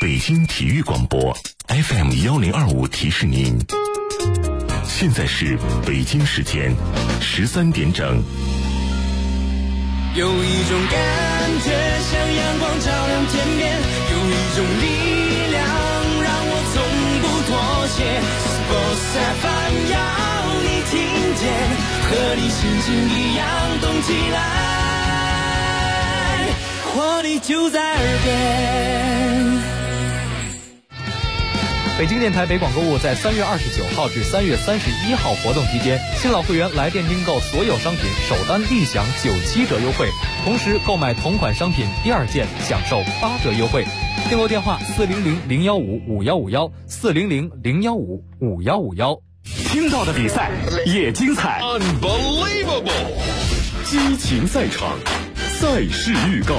北京体育广播 FM1025提示您，现在是北京时间13点整。 有一种感觉像阳光照亮天边，有一种力量让我从不妥协。Sports FM 要你听见，和你心情一样动起来，活力就在耳边。 北京电台北广购物在3月29号至3月31号活动期间，新老会员来电订购所有商品首单立享97折优惠，同时购买同款商品第二件享受8折优惠。订购电话400-015-5151，400-015-5151。 听到的比赛也精彩 ，Unbelievable！ 激情赛场，赛事预告。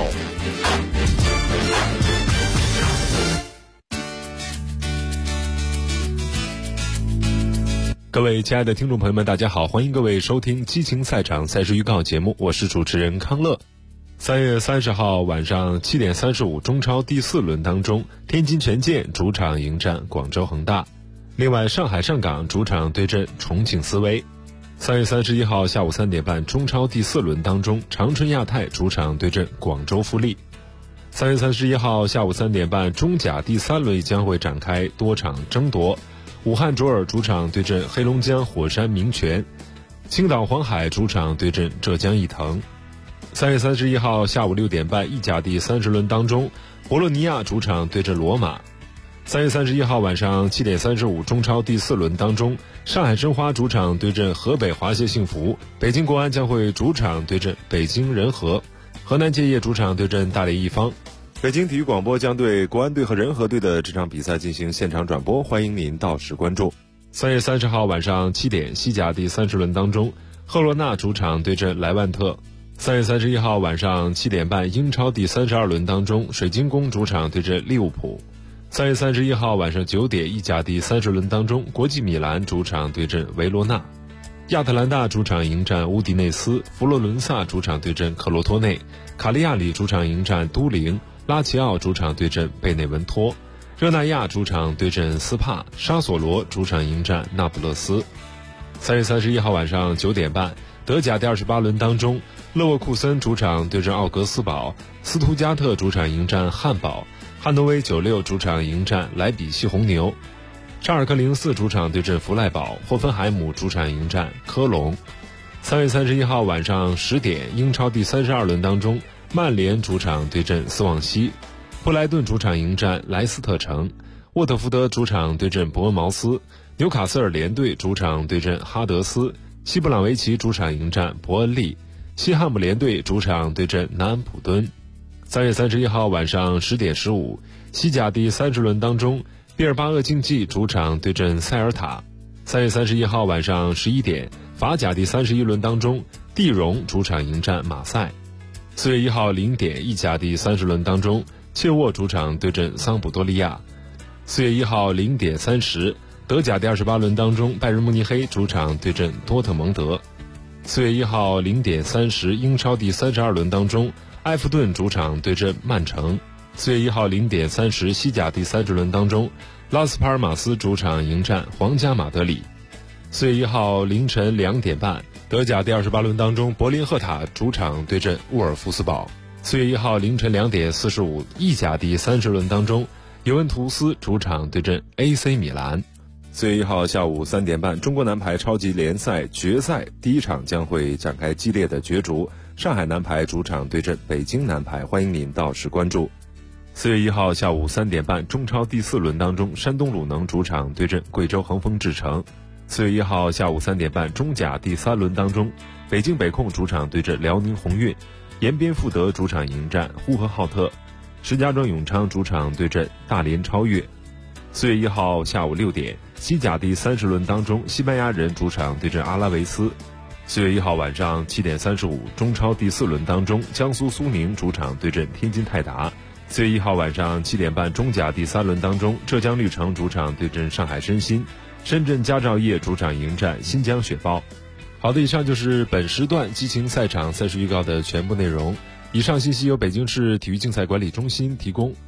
各位亲爱的听众朋友们，大家好，欢迎各位收听激情赛场赛事预告节目，我是主持人康乐。3月30号晚上7点35，中超第4轮当中，天津权健主场迎战广州恒大。另外，上海上港主场对阵重庆斯威。3月31号下午3点半，中超第4轮当中，长春亚泰主场对阵广州富力。3月31号下午3点半，中甲第3轮将会展开多场争夺。武汉卓尔主场对阵黑龙江火山明泉，青岛黄海主场对阵浙江毅腾。3月31号下午6点半，意甲第30轮当中，博洛尼亚主场对阵罗马。3月31号晚上7点35，中超第4轮当中，上海申花主场对阵河北华夏幸福，北京国安将会主场对阵北京人和，河南建业主场对阵大连一方。北京体育广播将对国安队和人和队的这场比赛进行现场转播，欢迎您到时关注。3月30号晚上7点，西甲第30轮当中，赫罗纳主场对阵莱万特。3月31号晚上7点半，英超第32轮当中，水晶宫主场对阵利物浦。3月31号晚上9点，意甲第30轮当中，国际米兰主场对阵维罗纳。亚特兰大主场迎战乌迪内斯，佛罗伦萨主场对阵克罗托内，卡利亚里主场迎战都灵，拉齐奥主场对阵贝内文托，热那亚主场对阵斯帕，沙索罗主场迎战那不勒斯。3月31号晚上9点半，德甲第28轮当中，勒沃库森主场对阵奥格斯堡，斯图加特主场迎战汉堡，汉诺威96主场迎战莱比锡红牛，沙尔克04主场对阵弗赖堡，霍芬海姆主场迎战科隆。3月31号晚上10点，英超第32轮当中，曼联主场对阵斯旺西，布莱顿主场迎战莱斯特城，沃特福德主场对阵伯恩茅斯，纽卡斯尔联队主场对阵哈德斯，西布朗维奇主场迎战伯恩利，西汉姆联队主场对阵南安普敦。3月31号晚上10点15，西甲第30轮当中，毕尔巴鄂竞技主场对阵塞尔塔。3月31号晚上11点，法甲第31轮当中，蒂荣主场迎战马赛。4月1号0点，意甲第30轮当中，切沃主场对阵桑普多利亚。4月1号0点30，德甲第28轮当中，拜仁慕尼黑主场对阵多特蒙德。4月1号0点30，英超第32轮当中，埃弗顿主场对阵曼城。4月1号0点30，西甲第30轮当中，拉斯帕尔马斯主场迎战皇家马德里。4月1号凌晨2点半，德甲第28轮当中，柏林赫塔主场对阵沃尔夫斯堡。4月1号凌晨2点45，意甲第30轮当中，尤文图斯主场对阵 AC 米兰。4月1号下午3点半，中国男排超级联赛决赛第一场将会展开激烈的角逐，上海男排主场对阵北京男排，欢迎您到时关注。4月1号下午3点半，中超第4轮当中，山东鲁能主场对阵贵州恒丰智诚。4月1号下午3点半，中甲第3轮当中，北京北控主场对阵辽宁宏运，延边富德主场迎战呼和浩特，石家庄永昌主场对阵大连超越。4月1号下午6点，西甲第30轮当中，西班牙人主场对阵阿拉维斯。4月1号晚上7点35，中超第4轮当中，江苏苏宁主场对阵天津泰达。4月1号晚上7点半，中甲第3轮当中，浙江绿城主场对阵上海申鑫，深圳佳兆业主场迎战新疆雪豹。好的，以上就是本时段激情赛场赛事预告的全部内容。以上信息由北京市体育竞赛管理中心提供。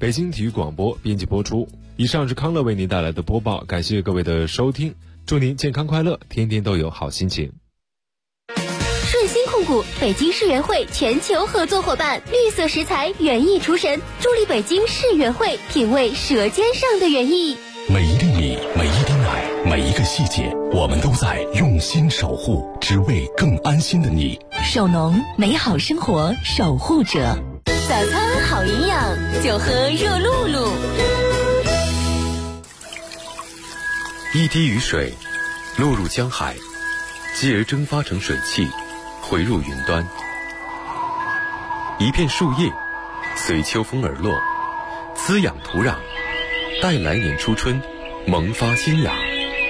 北京体育广播编辑播出。以上是康乐为您带来的播报，感谢各位的收听，祝您健康快乐，天天都有好心情。 顺心控股北京世园会全球合作伙伴，绿色食材园艺厨神，助力北京世园会品味舌尖上的园艺。 每一粒米，每一滴奶，每一个细节，我们都在用心守护，只为更安心的你。 守农，美好生活守护者。早餐好营养，就喝热露露。 一滴雨水落入江海，继而蒸发成水汽，回入云端。一片树叶随秋风而落，滋养土壤，待来年初春萌发新芽。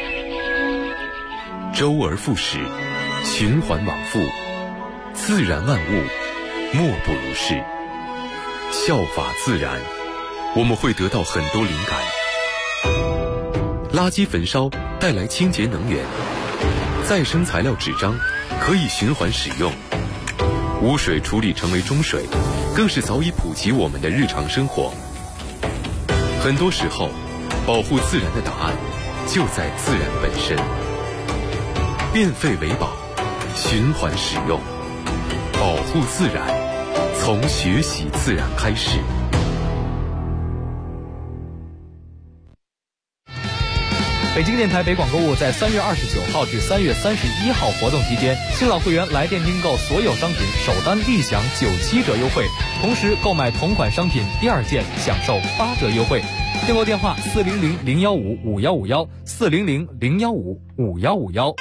周而复始，循环往复，自然万物莫不如是。效法自然，我们会得到很多灵感。垃圾焚烧带来清洁能源，再生材料纸张可以循环使用，污水处理成为中水，更是早已普及我们的日常生活。很多时候，保护自然的答案就在自然本身。变废为宝，循环使用，保护自然，从学习自然开始。 北京电台北广购物在3月29号至3月31号活动期间，新老会员来电订购所有商品首单立享97折优惠，同时购买同款商品第二件享受8折优惠。订购电话400-015-5151，400-015-5151。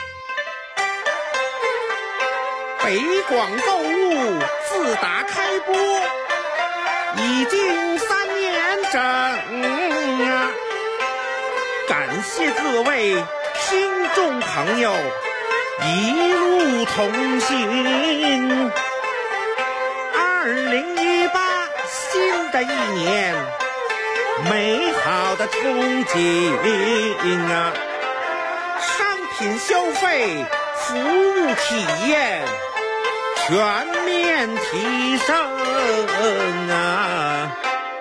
北广购物自打开播已经3年整啊，感谢各位听众朋友一路同行。2018新的一年，美好的憧憬啊，商品消费，服务体验全面提升啊！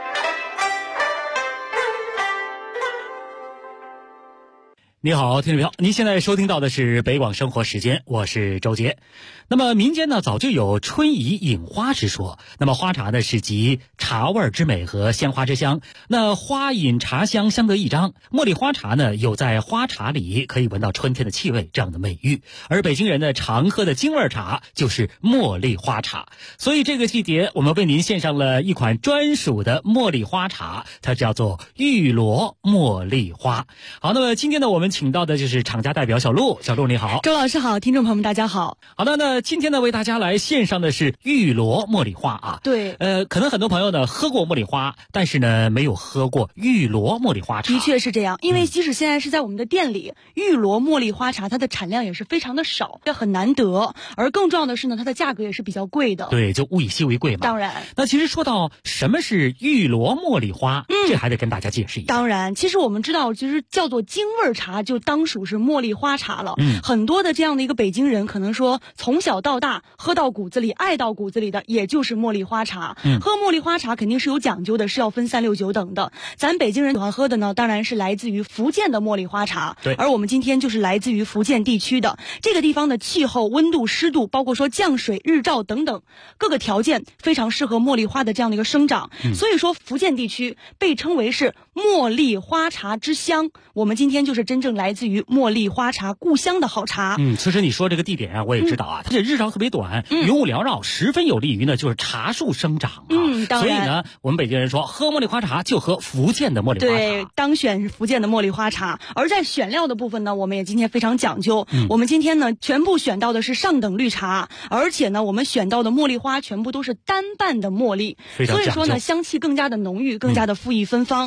你好，听众朋友，您现在收听到的是北广生活时间，我是周杰。那么民间呢早就有春怡饮花之说，那么花茶呢是集茶味之美和鲜花之香，那花饮茶香相得益彰。茉莉花茶呢有在花茶里可以闻到春天的气味这样的美誉，而北京人呢常喝的京味茶就是茉莉花茶，所以这个季节我们为您献上了一款专属的茉莉花茶，它叫做玉罗茉莉花。好，那么今天呢我们请到的就是厂家代表小陆，小陆你好。 周老师好，听众朋友们大家好。 好的，那今天呢为大家来献上的是玉罗茉莉花啊。 对， 可能很多朋友呢喝过茉莉花，但是呢没有喝过玉罗茉莉花茶。 的确是这样，因为即使现在是在我们的店里，玉罗茉莉花茶它的产量也是非常的少，这很难得，而更重要的是呢，它的价格也是比较贵的。 对，就物以稀为贵嘛。 当然， 那其实说到什么是玉罗茉莉花，这还得跟大家解释一下。 当然，其实我们知道，其实叫做京味茶，就当属是茉莉花茶了。很多的这样的一个北京人，可能说从小到大喝到骨子里、爱到骨子里的，也就是茉莉花茶。喝茉莉花茶肯定是有讲究的，是要分3、6、9等的。咱北京人喜欢喝的呢，当然是来自于福建的茉莉花茶。 对， 而我们今天就是来自于福建地区的这个地方的气候、温度、湿度，包括说降水、日照等等各个条件，非常适合茉莉花的这样的一个生长。所以说，福建地区被称为是茉莉花茶之乡。我们今天就是真正来自于茉莉花茶故乡的好茶。 其实你说这个地点啊，我也知道啊，它这日照特别短，云雾缭绕，十分有利于呢就是茶树生长啊。 当然， 所以呢，我们北京人说喝茉莉花茶就喝福建的茉莉花茶。 对，当选是福建的茉莉花茶。而在选料的部分呢，我们也今天非常讲究。我们今天呢全部选到的是上等绿茶，而且呢我们选到的茉莉花全部都是单瓣的茉莉，所以说呢香气更加的浓郁，更加的馥郁芬芳。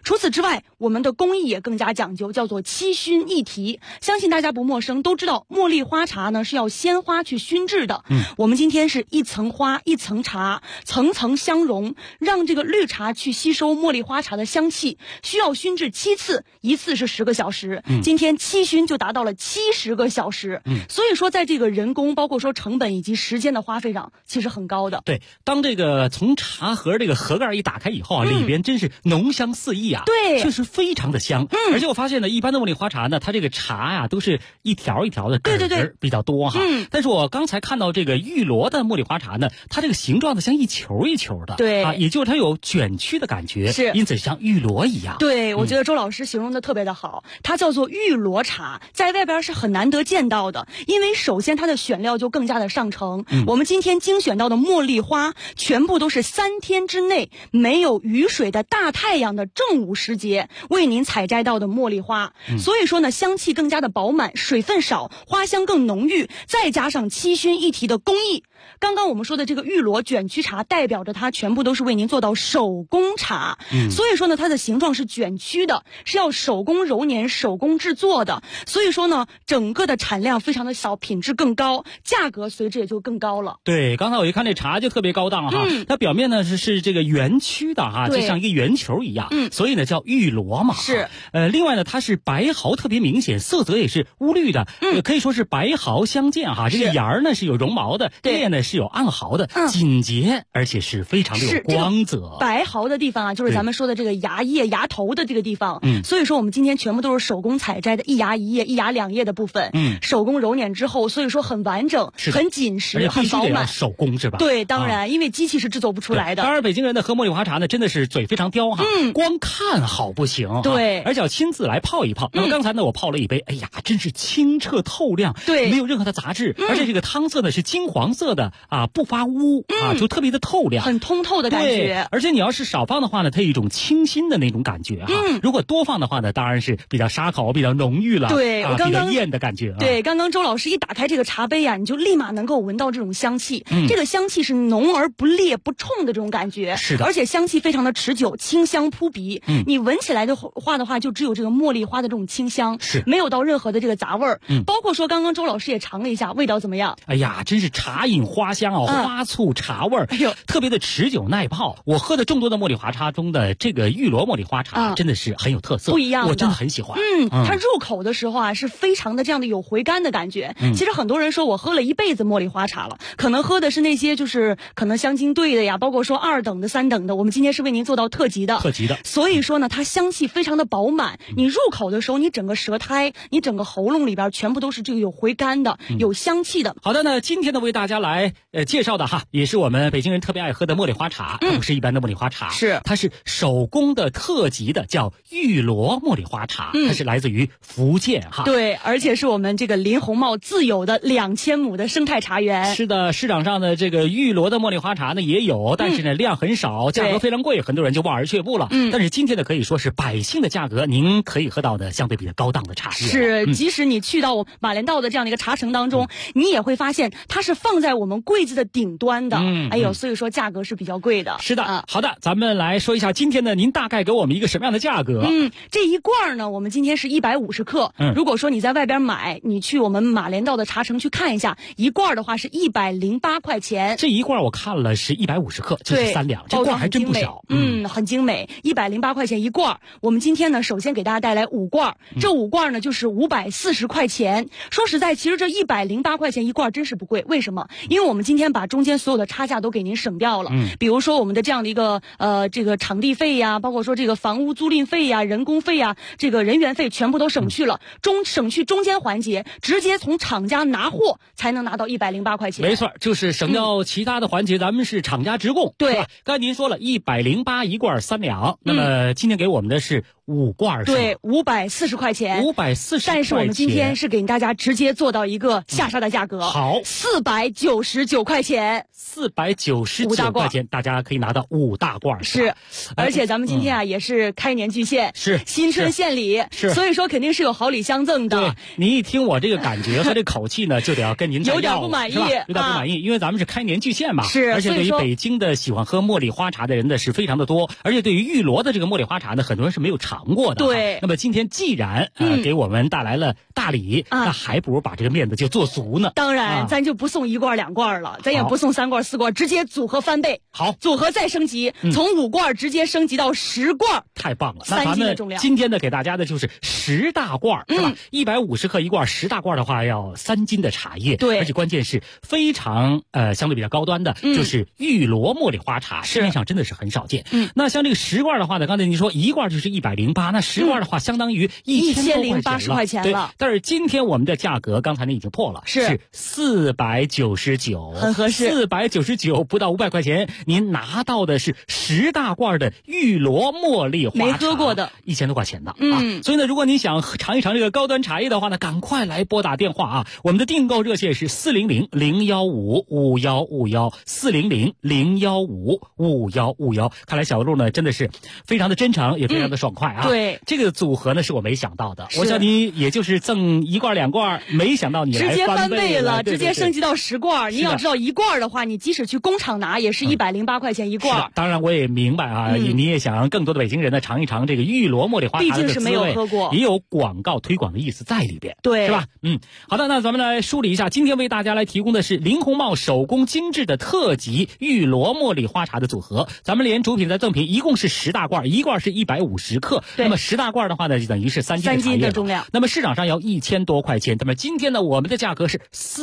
除此之外，我们的工艺也更加讲究，叫做七熏一提。相信大家不陌生，都知道茉莉花茶呢是要鲜花去熏制的。我们今天是一层花一层茶，层层相融，让这个绿茶去吸收茉莉花茶的香气，需要熏制7次，一次是10个小时。今天7熏就达到了70个小时。所以说在这个人工包括说成本以及时间的花费上其实很高的。 对，当这个从茶盒这个盒盖一打开以后啊，里边真是浓香四溢啊， 对， 确实非常的香。而且我发现呢，一般的茉莉花茶呢，它这个茶呀都是一条一条的根儿比较多哈。但是我刚才看到这个玉罗的茉莉花茶呢，它这个形状呢像一球一球的， 对啊，也就是它有卷曲的感觉， 是， 因此像玉罗一样。 对，我觉得周老师形容的特别的好，它叫做玉罗茶，在外边是很难得见到的，因为首先它的选料就更加的上乘。我们今天精选到的茉莉花全部都是3天之内没有雨水的大太阳的正午时节为您采摘到的茉莉花，所以说呢香气更加的饱满，水分少，花香更浓郁，再加上七熏一提的工艺。刚刚我们说的这个玉罗卷曲茶代表着它全部都是为您做到手工茶，所以说呢它的形状是卷曲的，是要手工揉捻手工制作的，所以说呢整个的产量非常的小，品质更高，价格随之也就更高了。 对，刚才我一看这茶就特别高档哈，它表面呢是这个圆曲的哈，就像一个圆球一样，所以呢叫玉罗嘛。 是， 另外呢它是白毫特别明显，色泽也是乌绿的，可以说是白毫相间哈。这个芽儿呢是有绒毛的，叶呢是有暗毫的，紧结，而且是非常的有光泽。 这个白毫的地方啊，就是咱们说的这个芽叶、芽头的这个地方。所以说我们今天全部都是手工采摘的一芽一叶、一芽两叶的部分，手工揉捻之后，所以说很完整、很紧实、很饱满。 手工是吧？ 对，当然，因为机器是制作不出来的。 当然，北京人的喝茉莉花茶呢，真的是嘴非常刁哈，光看好不行， 对， 而且要亲自来泡一泡。那么刚才呢，我泡了一杯，哎呀，真是清澈透亮， 对， 没有任何的杂质，而且这个汤色呢是金黄色的啊，不发乌啊，就特别的透亮， 很通透的感觉。 而且你要是少放的话呢，它有一种清新的那种感觉哈。如果多放的话呢，当然是比较沙口、比较浓郁了， 对，我刚刚比较艳的感觉。 对，刚刚周老师一打开这个茶杯啊，你就立马能够闻到这种香气。这个香气是浓而不烈不冲的这种感觉， 是的， 而且香气非常的持久，清香扑鼻。你闻起来的话，就只有这个茉莉花的这种清香， 是没有到任何的这个杂味儿。包括说刚刚周老师也尝了一下，味道怎么样？ 哎呀，真是茶饮花香哦，花醋茶味儿， 哎呦， 特别的持久耐泡。我喝的众多的茉莉花茶中的这个玉罗茉莉花茶，真的是很有特色， 不一样的， 我真的很喜欢。 它入口的时候啊，是非常的这样的有回甘的感觉。其实很多人说我喝了一辈子茉莉花茶了，可能喝的是那些就是可能香精兑的呀，包括说2等的、3等的，我们今天是为您做到特级的。所以说呢，它香气非常的饱满。你入口的时候，你整个舌苔、你整个喉咙里边全部都是这个有回甘的、有香气的。 好的呢，今天呢为大家来介绍的哈，也是我们北京人特别爱喝的茉莉花茶，它不是一般的茉莉花茶，它是手工的特级的，叫玉罗茉莉花茶，它是来自于福建哈。 对，而且是我们这个林红茂自有的2000亩的生态茶园。 是的，市场上的这个玉罗的茉莉花茶呢也有，但是呢量很少，价格非常贵，很多人就望而却步了。但是今天呢可以说是百姓的价格，您可以喝到的相对比较高档的茶叶。 是，即使你去到我马连道的这样的一个茶城当中，你也会发现它是放在我们柜子的顶端的。哎呦，所以说价格是比较贵的。 是的，好的，咱们来说一下今天呢，您大概给我们一个什么样的价格？ 这一罐呢，我们今天是150克。如果说你在外边买，你去我们马连道的茶城去看一下，一罐的话是108块钱。 这一罐我看了是150克，就是3两，这罐还真不小。 很精美，108块钱一罐。我们今天呢，首先给大家带来5罐，这5罐呢就是540块钱。说实在，其实这108块钱一罐真是不贵。为什么？因为我们今天把中间所有的差价都给您省掉了。比如说我们的这样的一个这个场地费呀，包括说这个房屋租赁费呀、人工费呀、这个人员费全部都省去了，省去中间环节，直接从厂家拿货才能拿到108块钱。 没错，就是省掉其他的环节，咱们是厂家直供。 对， 刚才您说了108一罐3两，那么今天给我们的是 5罐， 对，540块钱 ，540。 但是我们今天是给大家直接做到一个下杀的价格， 好 ，499块钱 ，499块钱，大家可以拿到5大罐。 是，而且咱们今天啊也是开年巨献， 是新春献礼， 是， 所以说肯定是有好礼相赠的。 对，你一听我这个感觉和这口气呢，就得要跟您有点不满意， 有点不满意，因为咱们是开年巨献嘛， 是， 而且对于北京的喜欢喝茉莉花茶的人呢是非常的多，而且对于玉罗的这个茉莉花茶呢，很多人是没有尝过的。 对， 那么今天既然给我们带来了大礼，那还不如把这个面子就做足呢。 当然，咱就不送1罐2罐了，咱也不送3罐4罐，直接组合翻倍。 好， 组合再升级，从5罐直接升级到10罐， 太棒了！那咱们今天呢给大家的就是10大罐，是吧？150克1罐，10大罐的话要3斤的茶叶， 对， 而且关键是非常相对比较高端的，就是玉罗茉莉花茶，市面上真的是很少见。那像这个10罐的话呢，刚才您说1罐就是108，那10罐的话相当于1080 块钱了。 但是今天我们的价格，刚才您已经破了，是499， 很合适 ，499不到500块钱，您拿到的是10大罐的玉罗茉莉花茶， 没喝过的 ，1000多块钱的所以呢，如果您想尝一尝这个高端茶叶的话呢，赶快来拨打电话啊！我们的订购热线是400-015-5151，400-015-5151。看来小鹿呢真的是非常的真诚，也非常的爽快啊！ 对， 这个组合呢是我没想到的，我想你也就是赠1罐2罐，没想到你来直接翻倍了， 直接升级到10罐。你要知道1罐的话，你即使去工厂拿也是108块钱1罐。 当然我也明白啊，你也想让更多的北京人呢尝一尝这个玉罗茉莉花茶的滋味， 毕竟是没有喝过， 也有广告推广的意思在里边， 对， 是吧？好的，那咱们来梳理一下，今天为大家来提供的是林红帽手工精致的特级玉罗茉莉花茶的组合，咱们连主品再赠品，一共是10大罐，1罐是150克，那么10大罐的话呢，就等于是3斤的重量。 那么市场上要1000多块钱，那么今天呢，我们的价格是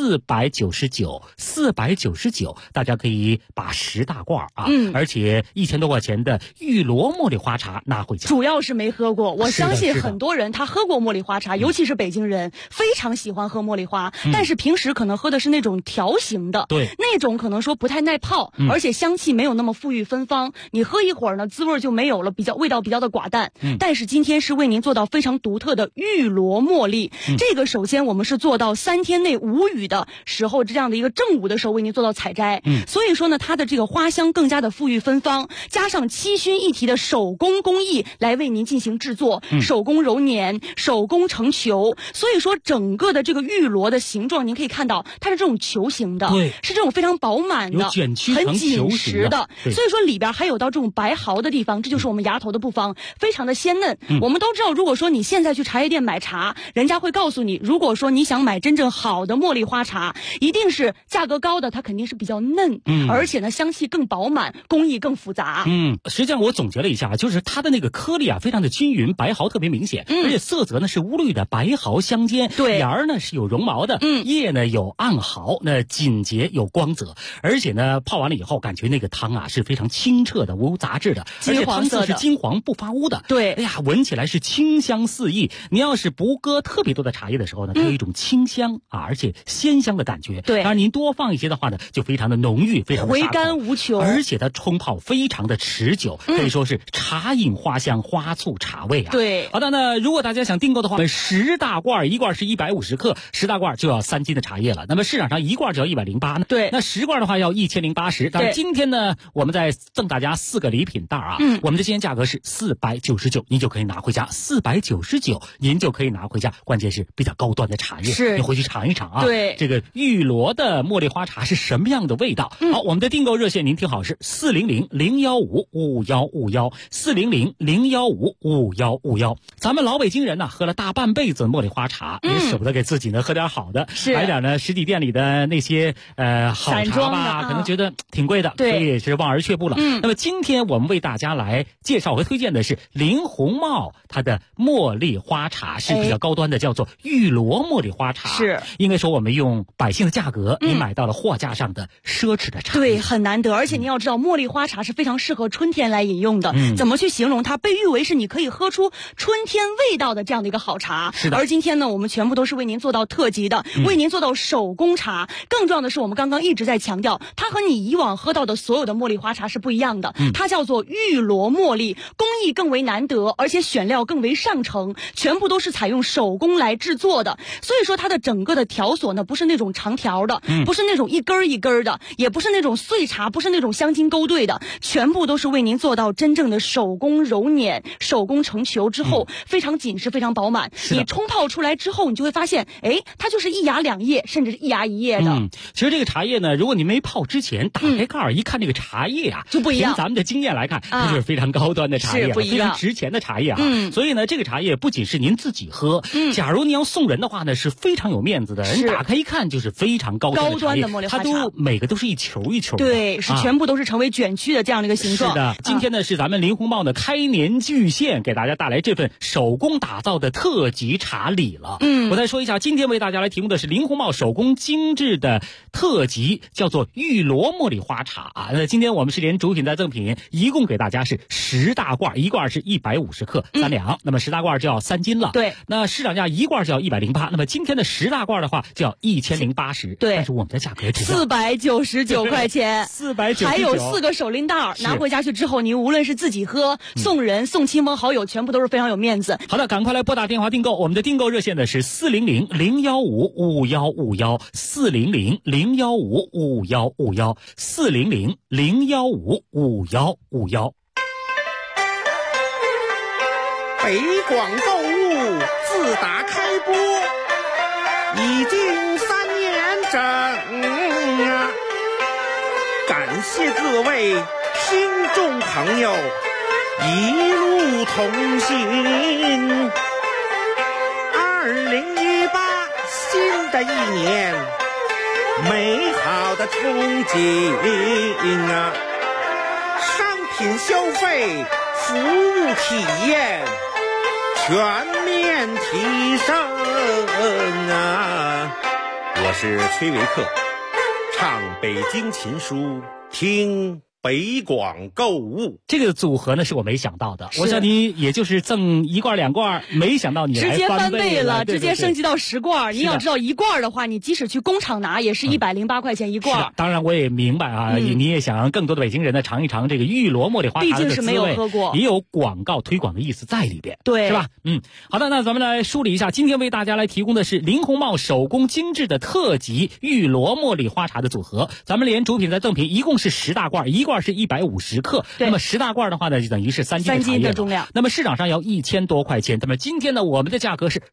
499，大家可以把10大罐而且1000多块钱的玉罗茉莉花茶拿回家。 主要是没喝过，我相信很多人他喝过茉莉花茶，尤其是北京人非常喜欢喝茉莉花，但是平时可能喝的是那种条形的， 对， 那种可能说不太耐泡，而且香气没有那么馥郁芬芳，你喝一会儿呢，滋味就没有了，味道比较的寡淡。但是今天是为您做到非常独特的玉罗茉莉，这个首先我们是做到3天内无雨的时候，这样的一个正午的时候为您做到采摘，所以说呢，它的这个花香更加的馥郁芬芳，加上7熏一提的手工工艺来为您进行制作，手工揉捻，手工成球，所以说整个的这个玉罗的形状，您可以看到它是这种球形的， 对， 是这种非常饱满的， 卷曲很紧实的，所以说里边还有到这种白毫的地方，这就是我们芽头的部分，非常的鲜嫩。我们都知道，如果说你现在去茶叶店买茶，人家会告诉你，如果说你想买真正好的茉莉花茶，一定是价格高的，它肯定是比较嫩，而且呢香气更饱满，工艺更复杂。 实际上我总结了一下，就是它的那个颗粒非常的均匀，白毫特别明显，而且色泽呢是乌绿的，白毫相间， 对， 芽儿呢是有绒毛的，叶呢有暗毫，那紧结有光泽，而且呢泡完了以后，感觉那个汤是非常清澈的，无杂质的，而且汤色是金黄不发乌的， 对， 哎呀，闻起来是清香四溢。你要是不搁特别多的茶叶的时候呢，它有一种清香而且鲜香的感觉。 对， 当然您多放一些的话呢，就非常的浓郁，非常的回甘无穷， 而且它冲泡非常的持久，可以说是茶饮花香，花醋茶味对， 好的，那如果大家想订购的话，10大罐，1罐是150克，10大罐就要3斤的茶叶了。那么市场上1罐就要108呢， 对， 那10罐的话要1080。但是今天呢，我们再赠大家4个礼品袋我们的今天价格是499，您就可以拿回家，499您就可以拿回家。关键是比较高端的茶叶， 是， 你回去尝一尝对， 这个玉罗的茉莉花茶是什么样的味道？好，我们的订购热线您听好是400-015-5151，400-015-5151。咱们老北京人呢，喝了大半辈子茉莉花茶，也舍不得给自己呢喝点好的，买点呢实体店里的那些好茶吧，可能觉得挺贵的，所以也是望而却步了。那么今天我们为大家来介绍和推荐的是林红帽，它的茉莉花茶是比较高端的，叫做玉罗茉莉花茶。 是， 应该说我们用百姓的价格，你买到了货架上的奢侈的茶。 对，很难得。而且你要知道，茉莉花茶是非常适合春天来饮用的。怎么去形容它？被誉为是你可以喝出春天味道的这样的一个好茶。 是的。 而今天呢，我们全部都是为您做到特级的，为您做到手工茶。更重要的是，我们刚刚一直在强调，它和你以往喝到的所有的茉莉花茶是不一样的。它叫做玉罗茉莉，工艺更为难得。 得，而且选料更为上乘，全部都是采用手工来制作的。所以说它的整个的条索呢，不是那种长条的，不是那种一根一根的，也不是那种碎茶，不是那种香精勾兑的，全部都是为您做到真正的手工揉捻、手工成球之后，非常紧实、非常饱满。你冲泡出来之后，你就会发现，哎，它就是一芽两叶，甚至是一芽一叶的。 其实这个茶叶呢，如果你没泡之前，打开盖儿一看，这个茶叶啊， 就不一样。 凭咱们的经验来看，它就是非常高端的茶叶，非常值钱的茶叶啊。所以呢，这个茶叶不仅是您自己喝，假如你要送人的话呢，是非常有面子的。人打开一看就是非常高端的茶叶， 茉莉花茶， 它每个都是一球一球的， 对，是全部都是成为卷曲的这样的一个形状。 是的，今天呢是咱们林红帽的开年巨献，给大家带来这份手工打造的特级茶礼了。我再说一下，今天为大家来提供的是林红帽手工精致的特级，叫做玉螺茉莉花茶啊。那今天我们是连主品带赠品，一共给大家是10大罐，一罐是150克3两，那么10大罐就要3斤了。 对， 那市场价一罐就要108，那么今天的10大罐的话就要1080。 对， 但是我们的价格只要499块钱 ，499， 还有4个手拎袋，拿回家去之后，你无论是自己喝、送人、送亲朋好友，全部都是非常有面子。 好的，赶快来拨打电话订购，我们的订购热线呢是400-015-5151，400-015-5151，400-015-5151。 北广购物自打开播已经3年整啊，感谢各位听众朋友一路同行。2018新的一年，美好的憧憬啊，商品消费、服务体验全面提升啊！我是崔维克，唱北京琴书，听北广购物。 这个组合呢是我没想到的，我想你也就是赠1罐2罐，没想到你来直接翻倍了，直接升级到10罐。你要知道1罐的话，你即使去工厂拿也是108块钱1罐。 当然我也明白啊，你也想让更多的北京人呢尝一尝这个玉螺茉莉花茶的滋味， 毕竟是没有喝过， 也有广告推广的意思在里边， 对， 是吧？好的，那咱们来梳理一下，今天为大家来提供的是林红帽手工精致的特级玉螺茉莉花茶的组合，咱们连主品再赠品，一共是10大罐，一罐是150克，那么10大罐的话呢，就等于是3斤的重量。那么市场上要1000多块钱，那么今天呢，我们的价格是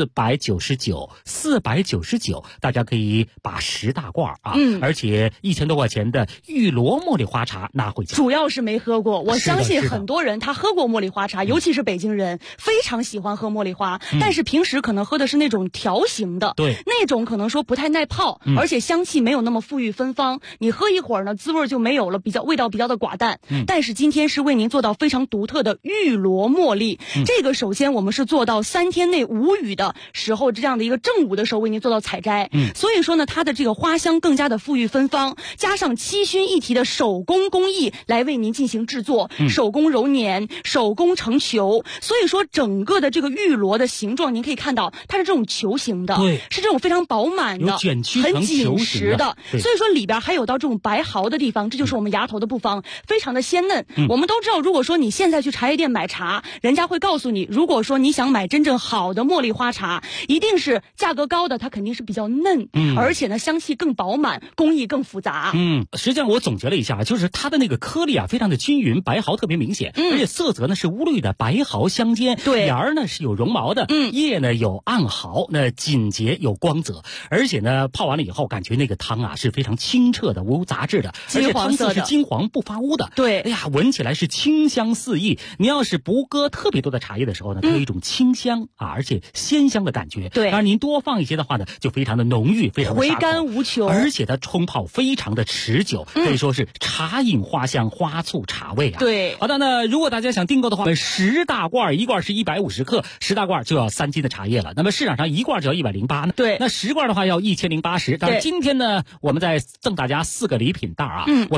499，大家可以把10大罐啊，而且1000多块钱的玉螺茉莉花茶拿回家。 主要是没喝过，我相信很多人他喝过茉莉花茶，尤其是北京人非常喜欢喝茉莉花，但是平时可能喝的是那种条形的， 对， 那种可能说不太耐泡，而且香气没有那么馥郁芬芳，你喝一会儿呢，滋味就没有了，味道比较的寡淡。但是今天是为您做到非常独特的玉螺茉莉，这个首先我们是做到3天内无雨的时候，这样的一个正午的时候为您做到采摘，所以说呢，它的这个花香更加的馥郁芬芳，加上7熏一提的手工工艺来为您进行制作，手工揉捻、手工成球，所以说整个的这个玉螺的形状，您可以看到它是这种球形的， 对， 是这种非常饱满的、 卷曲很紧实的，所以说里边还有到这种白毫的地方，这就是我们芽头的部分，非常的鲜嫩。我们都知道，如果说你现在去茶叶店买茶，人家会告诉你，如果说你想买真正好的茉莉花茶，一定是价格高的，它肯定是比较嫩，而且呢香气更饱满，工艺更复杂。 实际上我总结了一下，就是它的那个颗粒啊非常的均匀，白毫特别明显，而且色泽呢是乌绿的，白毫相间， 对， 芽儿呢是有绒毛的，叶呢有暗毫，那紧结有光泽，而且呢泡完了以后，感觉那个汤啊是非常清澈的，无杂质的，而且汤色是金黄不发乌的， 对， 哎呀，闻起来是清香四溢。你要是不搁特别多的茶叶的时候呢，它有一种清香啊，而且鲜香的感觉。 对， 当然您多放一些的话呢，就非常的浓郁，非常的回甘无穷， 而且它冲泡非常的持久，可以说是茶饮花香，花醋茶味啊。 对， 好的，那如果大家想订购的话，10大罐，一罐是150克，10大罐就要3斤的茶叶了。那么市场上一罐就要108， 对， 那10罐的话要1080。但是今天呢，我们再赠大家4个礼品袋啊，我们的今天价格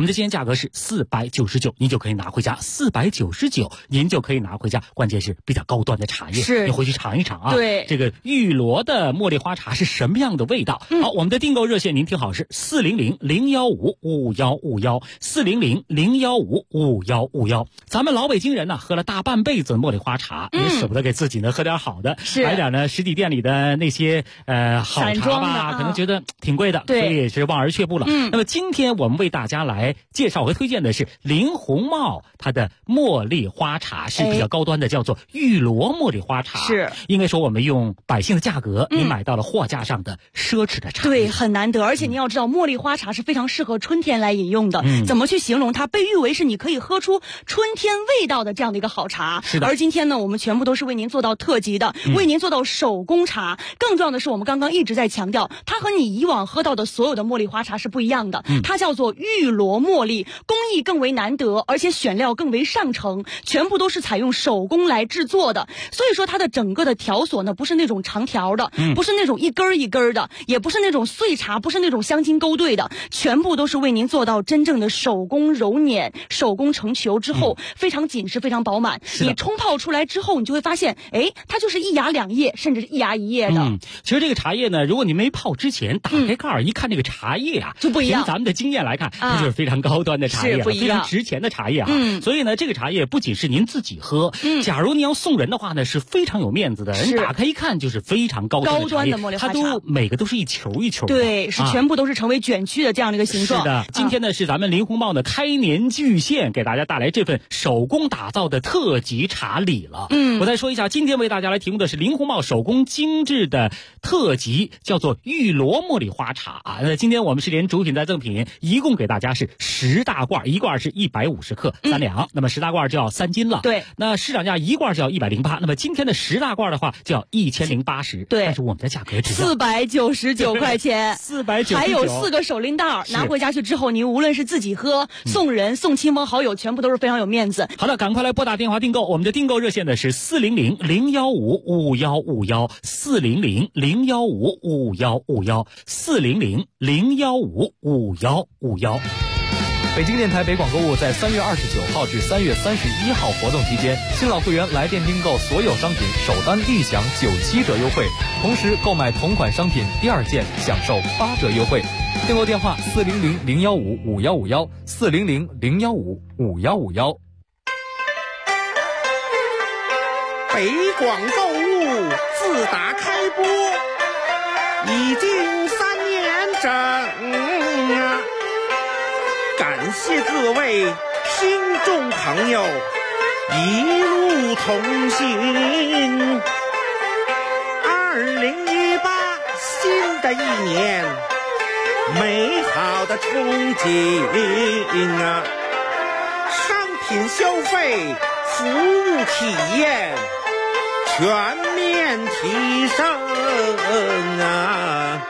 格是499，您就可以拿回家，499您就可以拿回家。关键是比较高端的茶叶， 是你回去尝一尝啊。 对， 这个玉罗的茉莉花茶是什么样的味道？好，我们的订购热线您听好是400-015-5151，400-015-5151。咱们老北京人呢，喝了大半辈子茉莉花茶，也舍不得给自己呢喝点好的，买点呢实体店里的那些好茶吧，可能觉得挺贵的，所以也是望而却步了。那么今天我们为大家来介绍和推荐的是林红帽它的茉莉花茶，是比较高端的，叫做玉罗茉莉花茶。 是， 应该说我们用百姓的价格，你买到了货架上的奢侈的茶。 对，很难得。而且您要知道，茉莉花茶是非常适合春天来饮用的。怎么去形容它？被誉为是你可以喝出春天味道的这样的一个好茶。 是的。 而今天呢，我们全部都是为您做到特级的，为您做到手工茶。更重要的是，我们刚刚一直在强调，它和你以往喝到的所有的茉莉花茶是不一样的。它叫做玉罗茉莉，工艺更为难得，而且选料更为上乘，全部都是采用手工来制作的。所以说它的整个的条索呢，不是那种长条的，不是那种一根一根的，也不是那种碎茶，不是那种香精勾兑的，全部都是为您做到真正的手工揉捻、手工成球之后，非常紧实、非常饱满。你冲泡出来之后，你就会发现，哎，它就是一芽两叶，甚至是一芽一叶的。 其实这个茶叶呢，如果你没泡之前打开盖儿一看，这个茶叶啊就不一样。 凭咱们的经验来看，它就是非常高端的茶叶，非常值钱的茶叶啊。所以呢，这个茶叶不仅是您自己喝，假如你要送人的话呢，是非常有面子的。人打开一看就是非常高端的茶叶， 茉莉花茶， 它每个都是一球一球的， 对，是全部都是成为卷曲的这样的一个形状。 是的，今天呢是咱们林红帽的开年巨献，给大家带来这份手工打造的特级茶礼了。我再说一下，今天为大家来提供的是林红帽手工精致的特级，叫做玉罗茉莉花茶啊。今天我们是连主品带赠品，一共给大家是10大罐，一罐是150克3两，那么10大罐就要3斤了。 对， 那市场价一罐就要108，那么今天的10大罐的话就要1080。 对， 但是我们的价格只要 499块钱 ，499， 还有4个手拎袋，拿回家去之后，您无论是自己喝、送人、送亲朋好友，全部都是非常有面子。 好的，赶快来拨打电话订购，我们的订购热线呢是400-015-5151，400-015-5151，400-015-5151。 北京电台北广购物在3月29号至3月31号活动期间，新老会员来电订购所有商品首单立享97折优惠，同时购买同款商品第2件享受8折优惠。订购电话400-015-5151，400-015-5151。 北广购物自打开播已经3年整啊，感谢各位听众朋友一路同行。2018新的一年，美好的憧憬啊，商品消费、服务体验全面提升啊！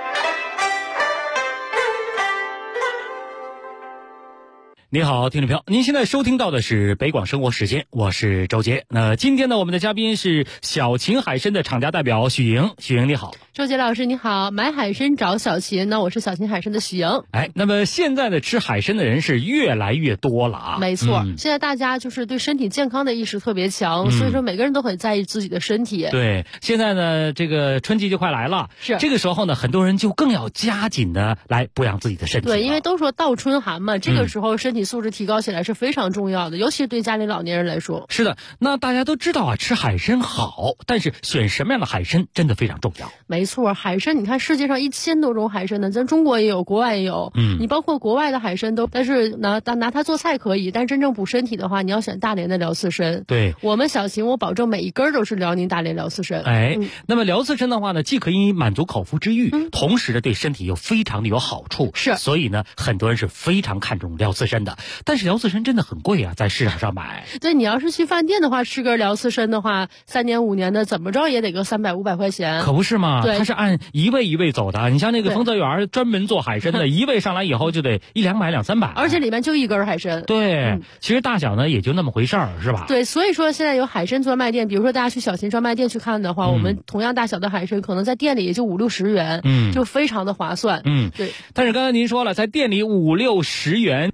你好，听众朋友，您现在收听到的是北广生活时间，我是周杰。那今天呢，我们的嘉宾是小秦海参的厂家代表许莹。许莹你好。 周杰老师你好，买海参找小秦，那我是小秦海参的许莹。 那么现在呢，吃海参的人是越来越多了啊。 没错，现在大家就是对身体健康的意识特别强，所以说每个人都很在意自己的身体。 对，现在呢，这个春季就快来了， 是这个时候呢，很多人就更要加紧的来补养自己的身体。 对，因为都说倒春寒嘛，这个时候身体素质提高起来是非常重要的，尤其是对家里老年人来说。 是的，那大家都知道啊，吃海参好，但是选什么样的海参真的非常重要。 没错，海参你看世界上1000多种海参呢，咱中国也有，国外也有。你包括国外的海参都，但是拿它做菜可以，但是真正补身体的话，你要选大连的辽刺参。 对， 我们小秦，我保证每一根都是辽宁大连辽刺参。 那么辽刺参的话呢，既可以满足口腹之欲，同时呢对身体又非常的有好处。 是， 所以呢，很多人是非常看重辽刺参的。但是辽刺参真的很贵啊，在市场上买。 对，你要是去饭店的话，吃根辽刺参的话，3年5年的，怎么着也得个300-500块钱。 可不是嘛？ 对， 它是按一位一位走的。你像那个丰泽园专门做海参的，一位上来以后就得100-200-300， 而且里面就一根海参。 对，其实大小呢也就那么回事儿，是吧？ 对，所以说现在有海参专卖店，比如说大家去小秦专卖店去看的话，我们同样大小的海参可能在店里也就50-60元，就非常的划算。 对。但是刚才您说了，在店里50-60元，其实对于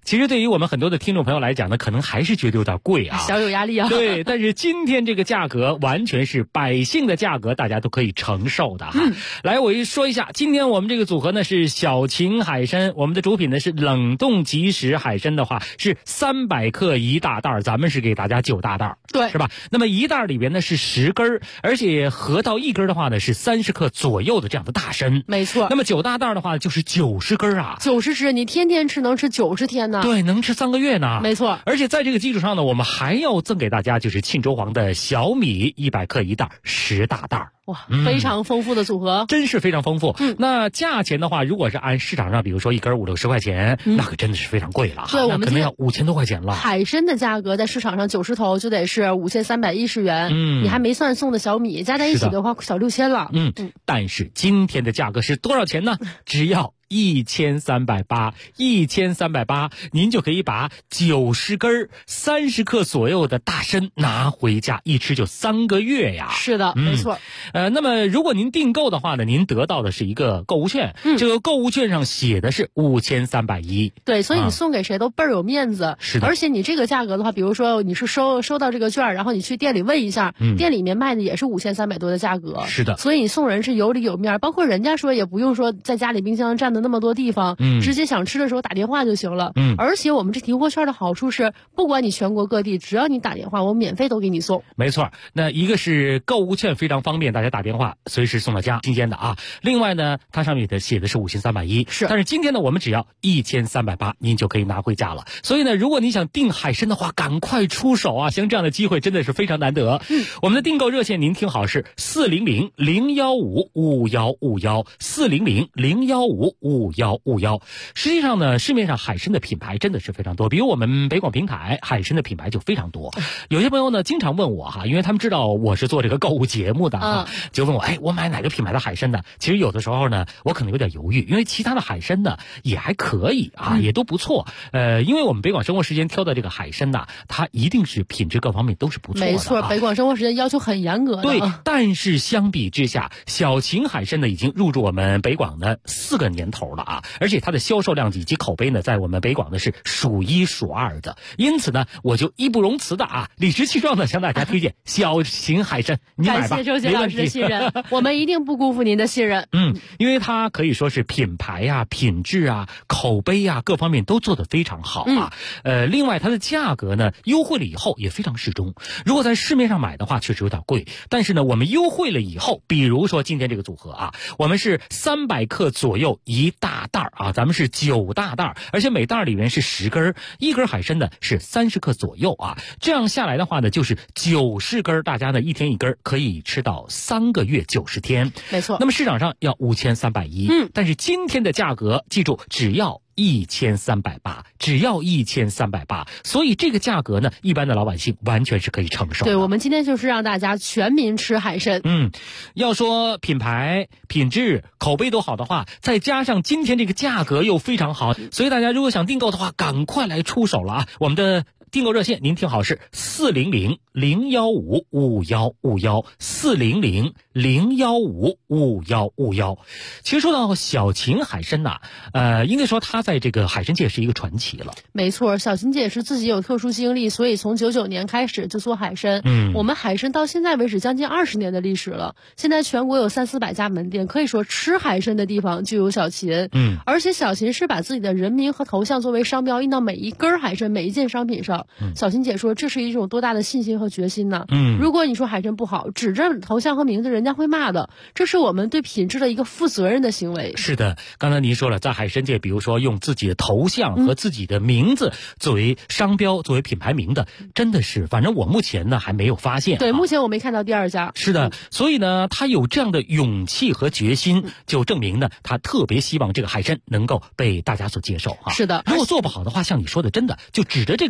于我们很多的听众朋友来讲呢，可能还是觉得有点贵啊， 小有压力啊。 对，但是今天这个价格完全是百姓的价格，大家都可以承受的哈。来，我说一下，今天我们这个组合呢是小秦海参，我们的主品呢是冷冻即食海参的话是300克1大袋，咱们是给大家9大袋， 对， 是吧？那么1袋里边呢是10根，而且合到1根的话呢是30克左右的这样的大参， 没错。 那么9大袋的话就是90根啊 ，90只，你天天吃能吃90天呢？ 对，能吃3个月呢。 没错。 而且在这个基础上呢，我们还要赠给大家就是沁州黄的小米100克1袋，10大袋。 哇，非常丰富的组合， 真是非常丰富。那价钱的话，如果是按市场上，比如说1根50、60块钱，那可真的是非常贵了。 对，我们可能要5000多块钱了。 海参的价格在市场上90头就得是5310元，你还没算送的小米，加在一起的话小6000了。 但是今天的价格是多少钱呢？只要1380，1380，您就可以把90根30克左右的大参拿回家，一吃就3个月呀。 是的，没错。 那么如果您订购的话呢，您得到的是一个购物券，这个购物券上写的是5310。 对，所以你送给谁都倍儿有面子。 是的。 而且你这个价格的话，比如说你是收到这个券，然后你去店里问一下，店里面卖的也是5300多的价格。 是的。 所以你送人是有里有面，包括人家说也不用说在家里冰箱占的那么多地方，直接想吃的时候打电话就行了。而且我们这提货券的好处是，不管你全国各地，只要你打电话，我免费都给你送。 没错，那一个是购物券非常方便，大家打电话随时送到家，新鲜的啊。另外呢，它上面写的是5310， 是。 但是今天呢，我们只要1380，您就可以拿回家了。所以呢，如果你想订海参的话，赶快出手啊！像这样的机会真的是非常难得。我们的订购热线您听好是400-015-5151，400-015-5151。实际上呢，市面上海参的品牌真的是非常多，比如我们北广平台海参的品牌就非常多。有些朋友呢经常问我哈，因为他们知道我是做这个购物节目的哈，就问我我买哪个品牌的海参呢？其实有的时候呢，我可能有点犹豫，因为其他的海参呢也还可以啊，也都不错。因为我们北广生活时间挑的这个海参呢，它一定是品质各方面都是不错的。 没错，北广生活时间要求很严格的。 对，但是相比之下，小秦海参呢已经入驻我们北广的4个年头了啊，而且它的销售量以及口碑呢，在我们北广呢是数1数2的。因此呢，我就义不容辞的理直气壮的向大家推荐小秦海参，你买吧。 感谢周杰老师的信任，我们一定不辜负您的信任。 因为它可以说是品牌啊、品质啊、口碑啊各方面都做得非常好啊。另外它的价格呢优惠了以后也非常适中。如果在市面上买的话，确实有点贵，但是呢，我们优惠了以后，比如说今天这个组合我们是300克左右1大袋咱们是9大袋，而且每袋里面是10根，1根海参呢是30克左右这样下来的话呢，就是90根，大家呢一天1根，可以吃到3个月90天。 没错。 那么市场上要5310，但是今天的价格，记住只要1380，只要1380，所以这个价格呢，一般的老百姓完全是可以承受的。 对，我们今天就是让大家全民吃海参。 要说品牌、品质、口碑都好的话，再加上今天这个价格又非常好，所以大家如果想订购的话，赶快来出手了我们的订购热线您听好是400-015-5151，400-015-5151。其实说到小秦海参应该说它在这个海参界是一个传奇了。 没错，小秦姐是自己有特殊经历，所以从99年开始就做海参。我们海参到现在为止将近20年的历史了，现在全国有300-400家门店，可以说吃海参的地方就有小秦。而且小秦是把自己的人名和头像作为商标印到每一根海参、每一件商品上。小秦姐说这是一种多大的信心和决心呢？如果你说海参不好，指着头像和名字，人家会骂的。这是我们对品质的一个负责任的行为。 是的，刚才您说了，在海参界，比如说用自己的头像和自己的名字作为商标、作为品牌名的，真的是，反正我目前呢还没有发现。 对，目前我没看到第2家。 是的，所以呢，他有这样的勇气和决心，就证明呢，他特别希望这个海参能够被大家所接受是的， 如果做不好的话，像你说的，真的就指着这个名字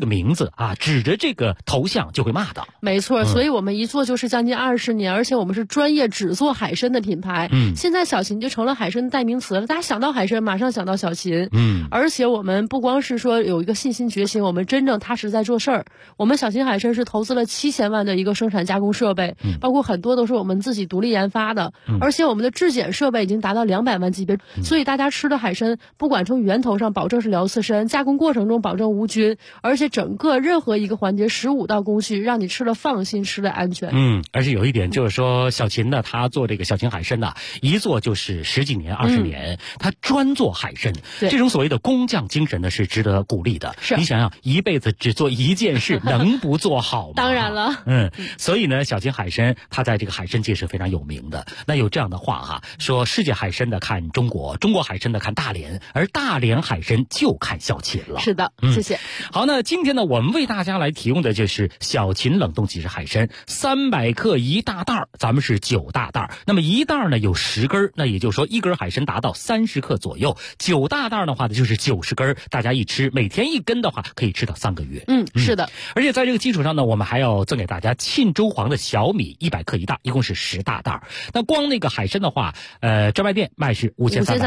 子啊，指着这个头像就会骂的。 没错，所以我们一做就是将近20年，而且我们是专业只做海参的品牌。现在小秦就成了海参的代名词了，大家想到海参马上想到小秦。而且我们不光是说有一个信心觉醒，我们真正踏实在做事儿。我们小秦海参是投资了7000万的一个生产加工设备，包括很多都是我们自己独立研发的，而且我们的质检设备已经达到200万级别，所以大家吃的海参不管从源头上保证是辽刺参，加工过程中保证无菌，而且整个任何一个环节15道工序让你吃了放心，吃了安全。 而且有一点就是说，小秦呢，他做这个小秦海参呢，一做就是10几年、20年，他专做海参，这种所谓的工匠精神呢是值得鼓励的。 是， 你想想，一辈子只做一件事，能不做好吗？ 当然了。 所以呢，小秦海参他在这个海参界是非常有名的。那有这样的话哈，说世界海参的看中国，中国海参的看大连，而大连海参就看小秦了。 是的，谢谢。 好，那今天呢，我们为大家来提供的就是小秦冷冻即食海参，300克1大袋，咱们是9大袋。那么1袋呢有10根，那也就是说1根海参达到30克左右，9大袋的话呢就是90根，大家一吃，每天1根的话可以吃到3个月。 是的。 而且在这个基础上呢，我们还要赠给大家沁州黄的小米100克1袋，一共是10大袋。那光那个海参的话，专卖店卖是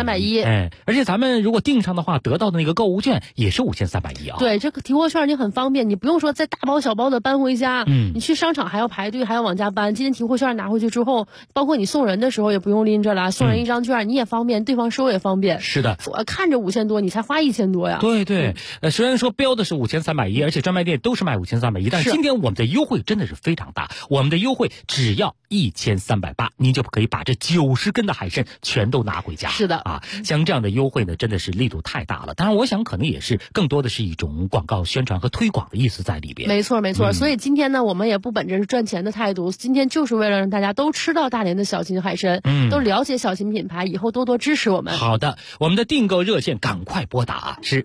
5310，而且咱们如果订上的话，得到的那个购物券也是5310啊。 对，这个提货券你很方便，你不用说再大包小包的搬回家，你去商场还要排队，还要往家搬。今天提货券拿回去之后，包括你送人的时候也不用拎着了，送人一张券你也方便，对方收也方便。 是的， 我看着5000多，你才花1000多呀。 对，虽然说标的是5310，而且专卖店都是卖5310，但是今天我们的优惠真的是非常大，我们的优惠只要1380，您就可以把这90根的海参全都拿回家。 是的啊，像这样的优惠呢，真的是力度太大了。当然，我想可能也是更多的是一种广告宣传和推广的意思在里边。 没错，所以今天呢，我们也不本着是赚钱的态度，今天就是为了让大家都吃到大连的小秦海参，都了解小秦品牌，以后多多支持我们。 好的，我们的订购热线赶快拨打，是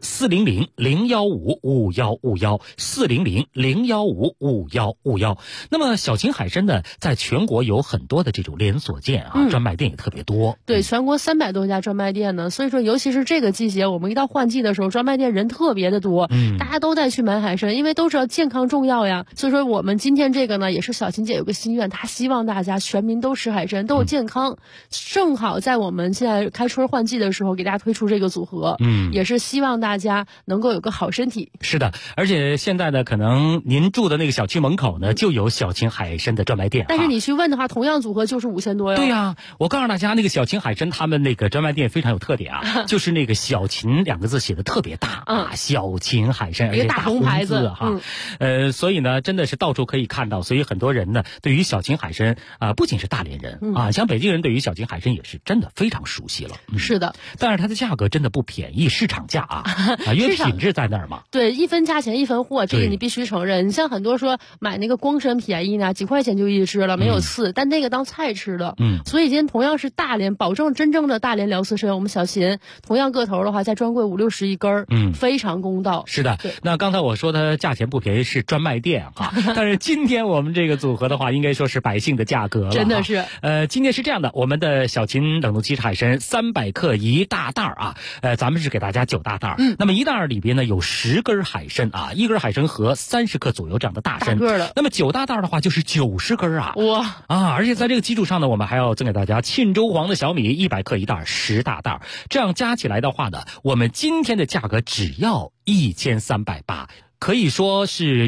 400-015-5151，400-015-5151。那么小秦海参呢，在全国有很多的这种连锁店啊，专卖店也特别多。 对，全国300多家专卖店呢，所以说尤其是这个季节，我们一到换季的时候，专卖店人特别的多，大家都在去买海参，因为都知道健康重要呀。所以说我们今天这个呢，也是小秦姐有个心愿，她希望大家全民都吃海参，都有健康。正好在我们现在开春换季的时候，给大家推出这个组合，也是希望大家能够有个好身体。 是的，而且现在呢，可能您住的那个小区门口呢，就有小秦海参的专卖店。 但是你去问的话，同样组合就是5000多哟。 对呀，我告诉大家，那个小秦海参他们那个专卖店非常有特点啊，就是那个小秦2个字写的特别大啊，小秦海参，而且大红牌子哈。所以呢，真的是到处可以看到，所以很多人呢，对于小秦海参啊，不仅是大连人啊，像北京人对于小秦海参也是真的非常熟悉了。 是的， 但是它的价格真的不便宜，市场价啊，因为品质在那儿嘛。 对，一分价钱一分货，这个你必须承认。你像很多说买那个光参便宜呢，几块钱就一只了，没有刺，但那个当菜吃的。所以今天同样是大连，保证真正的大连辽刺参，我们小秦同样个头的话，在专柜50-60一根，非常公道。 是的，那刚才我说它价钱不便宜是专卖店啊，但是今天我们这个组合的话，应该说是百姓的价格了。 真的是。 今天是这样的，我们的小秦冷冻即食海参300克1大袋啊，咱们是给大家9大袋。那么1袋里边呢有10根海参啊，1根海参和30克左右这样的大参。 大个的。 那么9大袋的话就是90根啊。 哇啊！而且在这个基础上呢，我们还要赠给大家沁州黄的小米100克1袋，10大袋。这样加起来的话呢，我们今天的价格只要1380。可以说是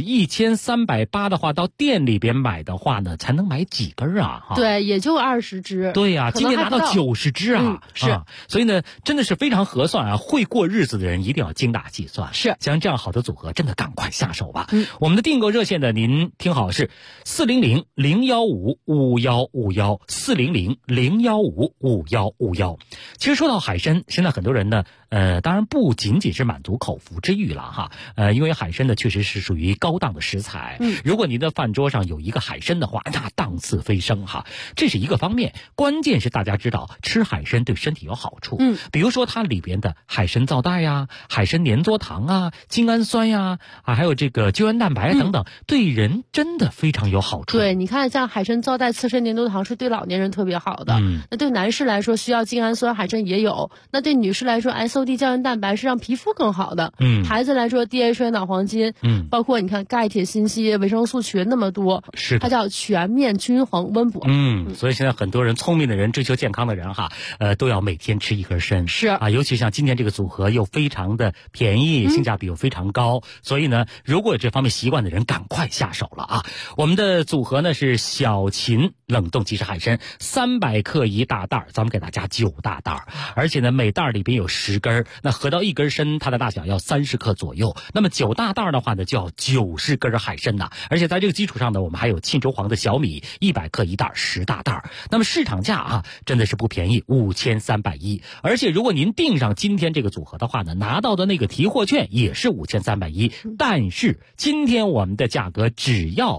1380的话，到店里边买的话呢，才能买几根啊？ 对，也就20只。 对呀，今天拿到90只啊！ 是， 所以呢，真的是非常合算啊！会过日子的人一定要精打细算。 是， 像这样好的组合，真的赶快下手吧。我们的订购热线呢，您听好是400-015-5151，400-015-5151。其实说到海参，现在很多人呢，当然不仅仅是满足口腹之欲了哈，因为海参呢确实是属于高档的食材。如果您的饭桌上有一个海参的话，那档次飞升哈，这是一个方面。关键是大家知道吃海参对身体有好处，比如说它里边的海参皂带呀、海参粘唑糖啊、精氨酸呀还有这个胶原蛋白等等，对人真的非常有好处。 对，你看像海参皂带、刺参粘唑糖是对老年人特别好的，那对男士来说需要精氨酸，海参也有；那对女士来说六地胶原蛋白是让皮肤更好的。孩子来说 DHA 脑黄金，包括你看钙铁锌硒维生素群那么多， 是它叫全面均衡温补。 所以现在很多人聪明的人追求健康的人哈，都要每天吃一根参。 是啊，尤其像今天这个组合又非常的便宜，性价比又非常高，所以呢，如果有这方面习惯的人，赶快下手了啊！我们的组合呢是小秦冷冻即食海参，300克一大袋，咱们给大家9大袋，而且呢每袋里边有10根，那合到一根参，它的大小要30克左右。那么9大袋的话呢，就要90根海参呐。而且在这个基础上呢，我们还有沁州黄的小米100克一袋，10大袋。那么市场价啊，真的是不便宜，5310。而且如果您订上今天这个组合的话呢，拿到的那个提货券也是5310，但是今天我们的价格只要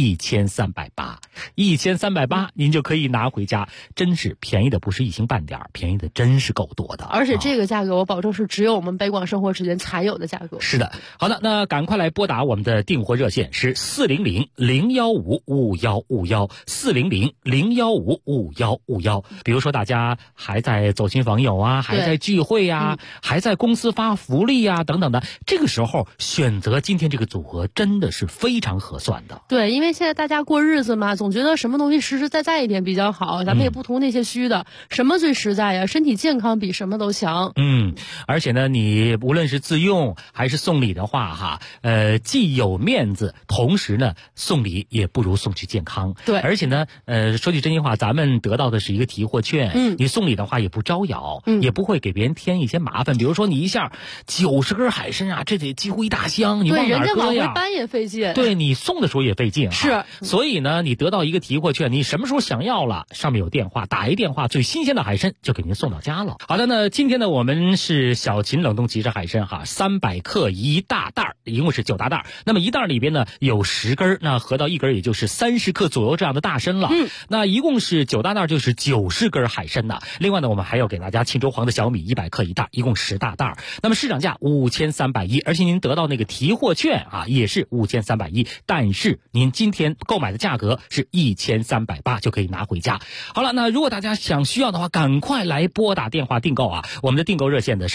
1380，1380您就可以拿回家，真是便宜的不是一星半点，便宜的真是够多的。 而且这个价格我保证是只有我们北广生活时间才有的价格。 是的，好的，那赶快来拨打我们的订货热线是400-015-5151，400-015-5151。比如说大家还在走亲访友啊，还在聚会啊，还在公司发福利啊等等的，这个时候选择今天这个组合真的是非常合算的。 对，因为现在大家过日子嘛，总觉得什么东西实实在在一点比较好，咱们也不图那些虚的，什么最实在呀？身体健康比什么都强。 而且呢，你无论是自用还是送礼的话哈，既有面子，同时呢送礼也不如送去健康。 对， 而且呢，说句真心话，咱们得到的是一个提货券，你送礼的话也不招摇，也不会给别人添一些麻烦。比如说你一下90根海参啊，这得几乎一大箱，你往哪搁呀？ 对，人家往回搬也费劲。 对，你送的时候也费劲。 是， 所以呢，你得到一个提货券，你什么时候想要了，上面有电话，打一电话，最新鲜的海参就给您送到家了。好的，那今天呢，我们是小秦冷冻即食海参哈，300克一大袋，一共是9大袋。那么一袋里边呢有10根，那合到一根也就是30克左右这样的大参了。那一共是9大袋，就是90根海参呐。另外呢，我们还要给大家沁州黄的小米100克一袋，一共10大袋。那么市场价5310，而且您得到那个提货券啊，也是5310，但是您今天购买的价格是1380，就可以拿回家。好了，那如果大家需要的话，赶快来拨打电话订购啊！我们的订购热线呢是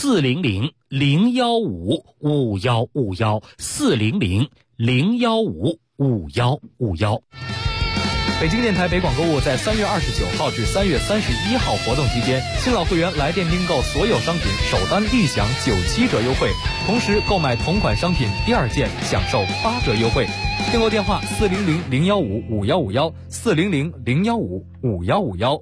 400-015-5151，400-015-5151。 北京电台北广购物在3月29号至3月31号活动期间，新老会员来电订购所有商品首单立享97折优惠，同时购买同款商品第2件享受8折优惠。订购电话400-015-5151，400-015-5151。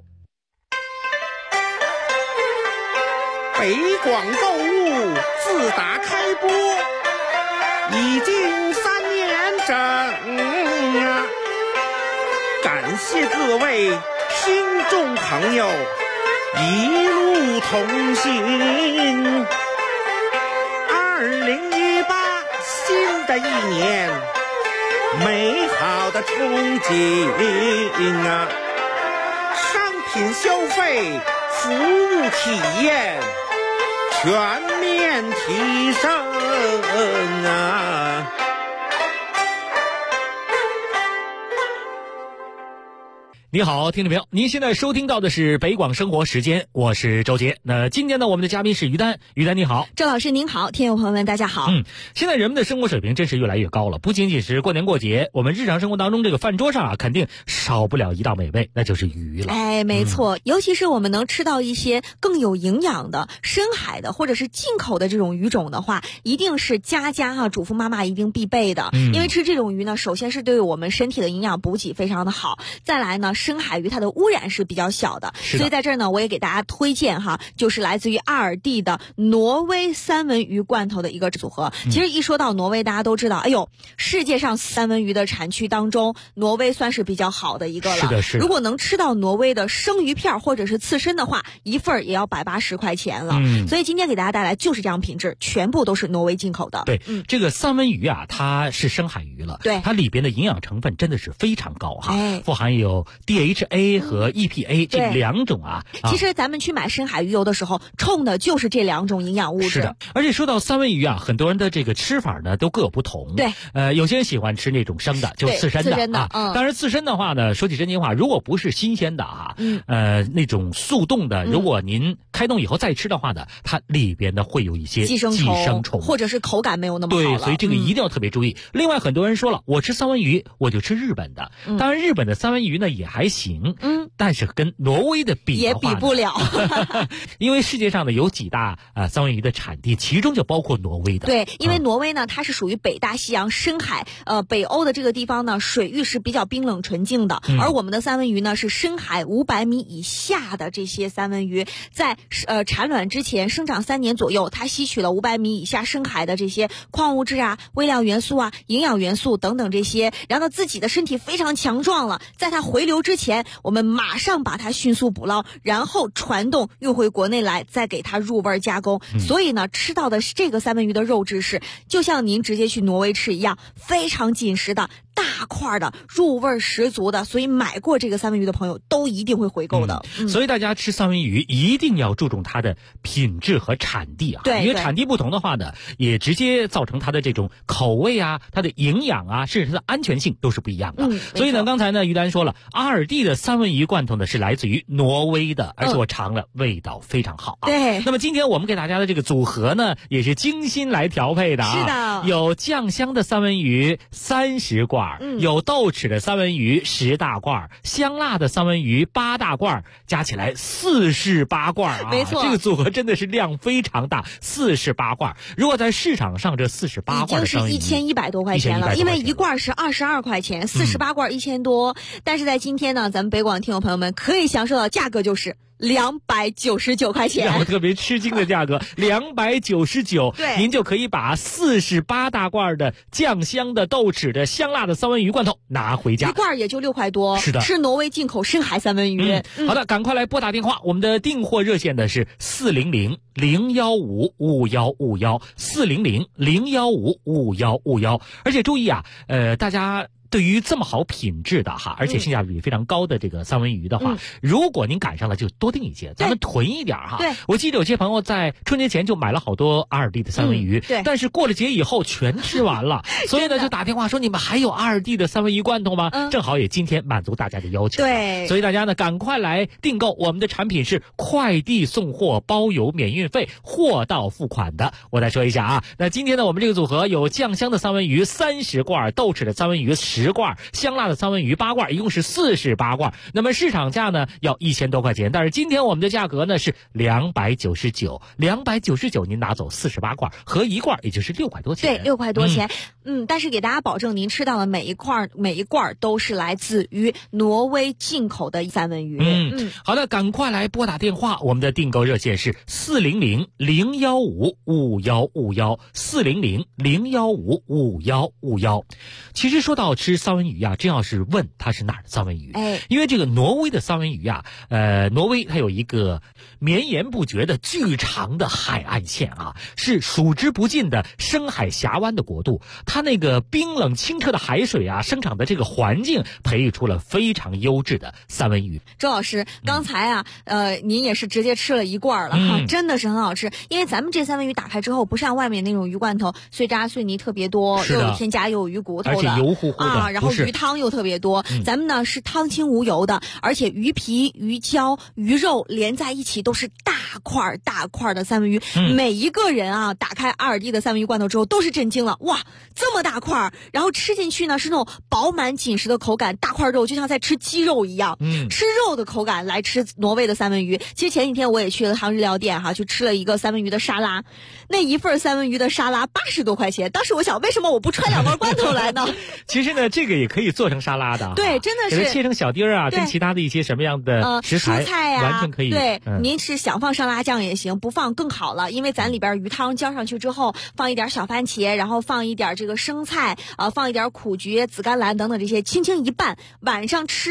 北广购物自打开播已经3年整啊，感谢各位听众朋友一路同行。2018新的一年，美好的憧憬啊，商品消费，服务体验全面提升啊！ 你好，听众朋友，您现在收听到的是北广生活时间，我是周杰。那今天呢，我们的嘉宾是于丹。于丹你好。 周老师您好，听友朋友们大家好。 现在人们的生活水平真是越来越高了，不仅仅是过年过节，我们日常生活当中这个饭桌上啊，肯定少不了一道美味，那就是鱼了。 没错，尤其是我们能吃到一些更有营养的深海的或者是进口的这种鱼种的话，一定是家主妇妈妈一定必备的。因为吃这种鱼呢，首先是对我们身体的营养补给非常的好，再来呢，深海鱼它的污染是比较小的，所以在这儿呢，我也给大家推荐就是来自于阿尔蒂的挪威三文鱼罐头的一个组合。其实一说到挪威，大家都知道，世界上三文鱼的产区当中，挪威算是比较好的一个了。 是的。 如果能吃到挪威的生鱼片或者是刺身的话，一份也要180块钱了。所以今天给大家带来就是这样品质，全部都是挪威进口的。 对，这个三文鱼啊，它是深海鱼了， 对， 它里边的营养成分真的是非常高富含有 DHA 和 EPA 这两种啊。 其实咱们去买深海鱼油的时候，冲的就是这两种营养物质。 是的，而且说到三文鱼啊，很多人的这个吃法呢都各有不同。 对， 有些人喜欢吃那种生的，就刺身的啊。当然刺身的话呢，说起真心话，如果不是新鲜的啊，那种速冻的，如果您开冻以后再吃的话呢，它里边呢会有一些寄生虫， 或者是口感没有那么好了。 对，所以这个一定要特别注意。另外，很多人说了，我吃三文鱼，我就吃日本的。当然，日本的三文鱼呢也还行，但是跟挪威的比的话也比不了， 因为世界上呢有几大三文鱼的产地，其中就包括挪威的。 对，因为挪威呢，它是属于北大西洋深海，北欧的这个地方呢，水域是比较冰冷纯净的，而我们的三文鱼呢是深海500米以下的这些三文鱼，在产卵之前生长3年左右，它吸取了500米以下深海的这些矿物质啊、微量元素啊、营养元素等等这些，然后自己的身体非常强壮了，在它回流之前，我们马上把它迅速捕捞，然后传动运回国内来，再给它入味加工。所以呢，吃到的这个三文鱼的肉质是就像您直接去挪威吃一样，非常紧实的大块的，入味十足的，所以买过这个三文鱼的朋友都一定会回购的。 所以大家吃三文鱼一定要注重它的品质和产地啊， 对， 因为产地不同的话呢，也直接造成它的这种口味啊、它的营养啊，甚至它的安全性都是不一样的。所以呢，刚才呢于丹说了，阿尔蒂的三文鱼罐头呢是来自于挪威的，而且我尝了，味道非常好啊。 对。 那么今天我们给大家的这个组合呢，也是精心来调配的啊。 是的。 有酱香的三文鱼30罐，有豆豉的三文鱼10大罐，香辣的三文鱼8大罐，加起来48罐啊！ 没错， 这个组合真的是量非常大，48罐。如果在市场上这48罐的三文鱼已经是1100多块钱了，因为一罐是22块钱，48罐1000多。但是在今天呢，咱们北广听友朋友们可以享受到价格就是299块钱， 让我特别吃惊的价格，299， 对， 您就可以把48大罐的酱香的、豆豉的、香辣的三文鱼罐头拿回家， 一罐也就6块多， 是的， 是挪威进口深海三文鱼。 好的，赶快来拨打电话，我们的订货热线的是400-015-5151，400-015-5151，而且注意啊，大家对于这么好品质的哈，而且性价比非常高的这个三文鱼的话，如果您赶上了就多订一些，咱们囤一点哈。 对， 我记得有些朋友在春节前就买了好多阿尔蒂的三文鱼， 对， 但是过了节以后全吃完了，所以呢就打电话说你们还有阿尔蒂的三文鱼罐头吗？正好也今天满足大家的要求。 对， 所以大家呢赶快来订购，我们的产品是快递送货包邮免运费，货到付款的。我再说一下啊，那今天呢我们这个组合有酱香的三文鱼30罐，豆豉的三文鱼10罐，香辣的三文鱼8罐，一共是48罐。那么市场价呢要1000多块钱，但是今天我们的价格呢是299，299您拿走48罐，合一罐也就是6块多钱。 对，6块多钱。但是给大家保证，您吃到的每一罐都是来自于挪威进口的三文鱼。 好的，赶快来拨打电话，我们的订购热线是400-015-5151，400-015-5151。其实说到吃三文鱼啊，真要是问它是哪儿的三文鱼，因为这个挪威的三文鱼啊，挪威它有一个绵延不绝的巨长的海岸线啊，是数之不尽的深海峡湾的国度。它那个冰冷清澈的海水啊，生长的这个环境，培育出了非常优质的三文鱼。 周老师，刚才啊，您也是直接吃了一罐了哈，真的是很好吃。因为咱们这三文鱼打开之后，不像外面那种鱼罐头碎渣碎泥特别多，又有添加又有鱼骨头的， 而且油乎乎的啊，然后鱼汤又特别多。咱们呢是汤清无油的，而且鱼皮、鱼胶、鱼肉连在一起都是大块大块的三文鱼。每一个人啊，打开阿尔蒂的三文鱼罐头之后都是震惊了，哇，这么大块，然后吃进去呢是那种饱满紧实的口感，大块肉就像在吃鸡肉一样，吃肉的口感来吃挪威的三文鱼。其实前几天我也去了趟日料店哈，去吃了一个三文鱼的沙拉，那一份三文鱼的沙拉80多块钱。当时我想，为什么我不揣2包罐头来呢？ 其实呢，这个也可以做成沙拉的， 对，真的是给它切成小丁啊，跟其他的一些什么样的食材， 蔬菜完全可以。 对，您是想放沙拉酱也行，不放更好了，因为咱里边鱼汤浇上去之后，放一点小番茄，然后放一点这个生菜，放一点苦菊、紫甘蓝等等这些，轻轻一拌，晚上吃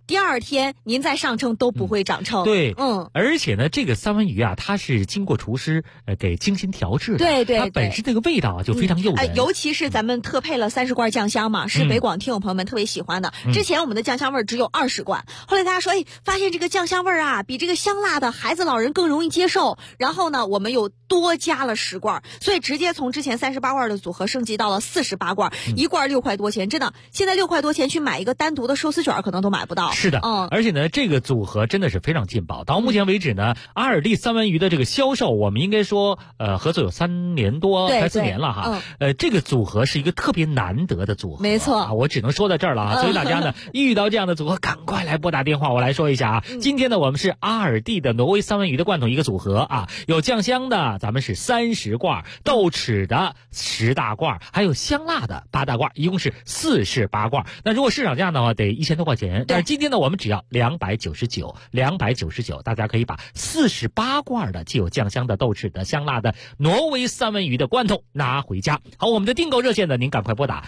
第二天您再上称都不会长秤。 对，而且呢，这个三文鱼啊，它是经过厨师给精心调制的， 对， 它本身这个味道啊就非常诱人。 尤其是咱们特配了30罐酱香嘛，是北广听友朋友们特别喜欢的。之前我们的酱香味只有20罐，后来大家说，发现这个酱香味啊，比这个香辣的孩子老人更容易接受。然后呢，我们又多加了10罐，所以直接从之前38罐的组合升级到了48罐，一罐6块多钱，真的，现在6块多钱去买一个单独的寿司卷可能都买不到。 是的，而且呢，这个组合真的是非常劲爆。到目前为止呢，阿尔蒂三文鱼的这个销售，我们应该说，合作有3年多，快4年了哈。这个组合是一个特别难得的组合， 没错， 我只能说到这儿了啊。所以大家呢，遇到这样的组合，赶快来拨打电话，我来说一下啊。今天呢，我们是阿尔蒂的挪威三文鱼的罐头一个组合啊，有酱香的，咱们是30罐，豆豉的10大罐，还有香辣的8大罐，一共是48罐。那如果市场价的话，得1000多块钱，但是今天呢，我们只要299，大家可以把48罐的既有酱香的、豆豉的、香辣的挪威三文鱼的罐头拿回家。好，我们的订购热线呢，您赶快拨打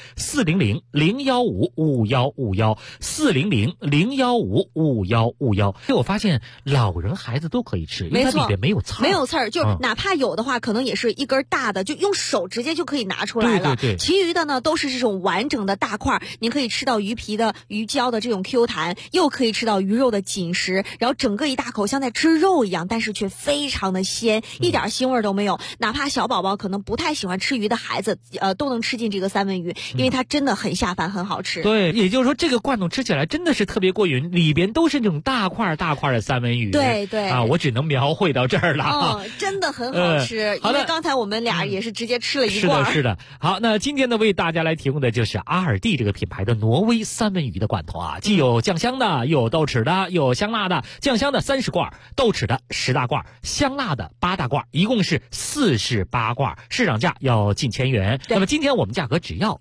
400-015-5151，400-015-5151。我发现老人孩子都可以吃，因为它里边没有刺儿， 没有刺儿，就哪怕有的话，可能也是一根大的，就用手直接就可以拿出来了。 对， 其余的呢都是这种完整的大块，您可以吃到鱼皮的、鱼胶的这种 Q 弹，又可以吃到鱼肉的紧实，然后整个一大口像在吃肉一样，但是却非常的鲜，一点腥味都没有。哪怕小宝宝可能不太喜欢吃鱼的孩子，都能吃进这个三文鱼，因为它真的很下饭，很好吃。 对，也就是说这个罐头吃起来真的是特别过瘾，里边都是那种大块的三文鱼。 对啊，我只能描绘到这儿了。 真的很好吃。 好的， 因为刚才我们俩也是直接吃了一罐。 是的。好，那今天呢，为大家来提供的就是阿尔蒂这个品牌的挪威三文鱼的罐头啊，既有酱香的，又有豆豉的，又有香辣的。酱香的30罐，豆豉的10大罐，香辣的8大罐，一共是48罐，市场价要近1000元。那么今天我们价格只要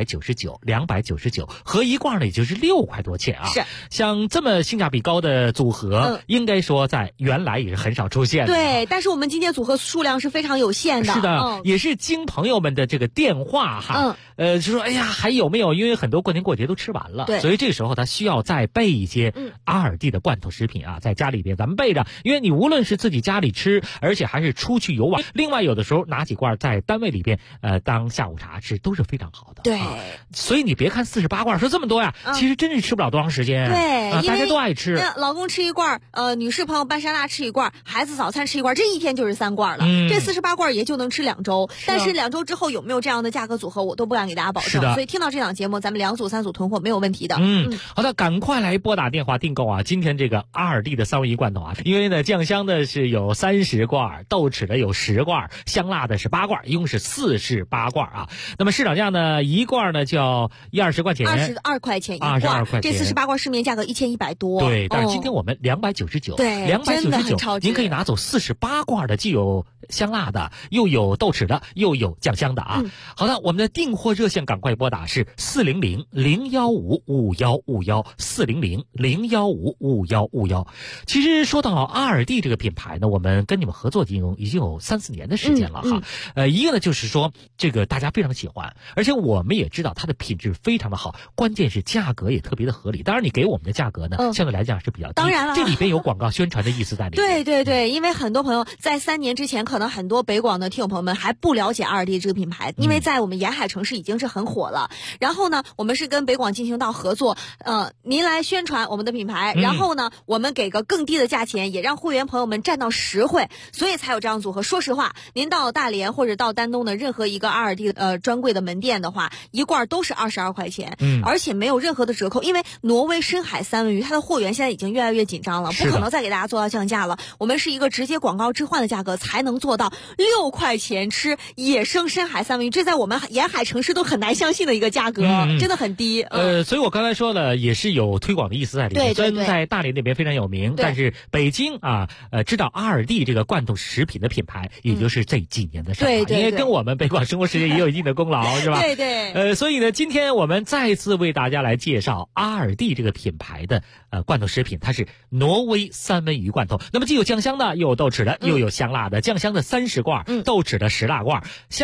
299，合一罐呢也就是6块多钱啊。 是， 像这么性价比高的组合，应该说在原来也是很少出现的。 对，但是我们今天组合数量是非常有限的。 是的，也是经朋友们的这个电话哈，就说哎呀还有没有？因为很多过年过节都吃完了，所以这个时候他需要再备一些阿尔蒂的罐头食品啊，在家里边咱们备着，因为你无论是自己家里吃，而且还是出去游玩，另外有的时候拿几罐在单位里边当下午茶吃都是非常好的。 对， 所以你别看48罐说这么多呀，其实真是吃不了多长时间。 对， 大家都爱吃。 老公吃一罐，女士朋友拌沙拉吃一罐，孩子早餐吃一罐，这一天就是3罐了。这48罐也就能吃2周，但是2周之后有没有这样的价格组合，我都不敢给大家保证。所以听到这档节目，咱们2组3组囤货没有问题的。 好的，赶快来拨打电话订购啊！今天这个阿尔蒂的三文鱼罐头啊，因为呢酱香的是有30罐，豆豉的有10罐，香辣的是8罐，一共是48罐啊。那么市场价呢，一罐呢就要120块钱 ，22块钱一罐 ，22块钱。 这48罐市面价格1100多。 对，但是今天我们299， 对 ，299，您可以拿走48罐的，既有香辣的，又有豆豉的，又有酱香的啊。好的，我们的订货热线赶快拨打是400-015-5151，400-015-5151。其实说到阿尔蒂这个品牌呢，我们跟你们合作已经有3-4年的时间了哈。一个呢就是说这个大家非常喜欢，而且我们也知道它的品质非常的好，关键是价格也特别的合理。当然你给我们的价格呢，相对来讲是比较低， 当然了， 这里边有广告宣传的意思在里面。 对，因为很多朋友在3年之前，可能很多北广的听友朋友们还不了解阿尔蒂这个品牌，因为在我们沿海城市已经是很火了。然后呢，我们是跟北广进行到合作，您来宣传我们的品牌，然后呢，我们给个更低的价钱，也让会员朋友们占到实惠，所以才有这样组合。说实话，您到大连或者到丹东的任何一个阿尔蒂专柜的门店的话，一罐都是22块钱，而且没有任何的折扣，因为挪威深海三文鱼它的货源现在已经越来越紧张了，不可能再给大家做到降价了。我们是一个直接广告置换的价格才能做到6块钱吃野生深海三文鱼，这在我们沿海城市都很难相信的一个价格，真的很低。 所以我刚才说了，也是有推广的意思在里面。虽然在大连那边非常有名，但是北京啊，知道阿尔蒂这个罐头食品的品牌，也就是这几年的上海，因为跟我们北广生活时间也有一定的功劳，是吧？ 对。 所以呢，今天我们再次为大家来介绍阿尔蒂这个品牌的罐头食品，它是挪威三文鱼罐头。那么既有酱香的，又有豆豉的，又有香辣的。酱香的30罐，豆豉的10大罐，香辣的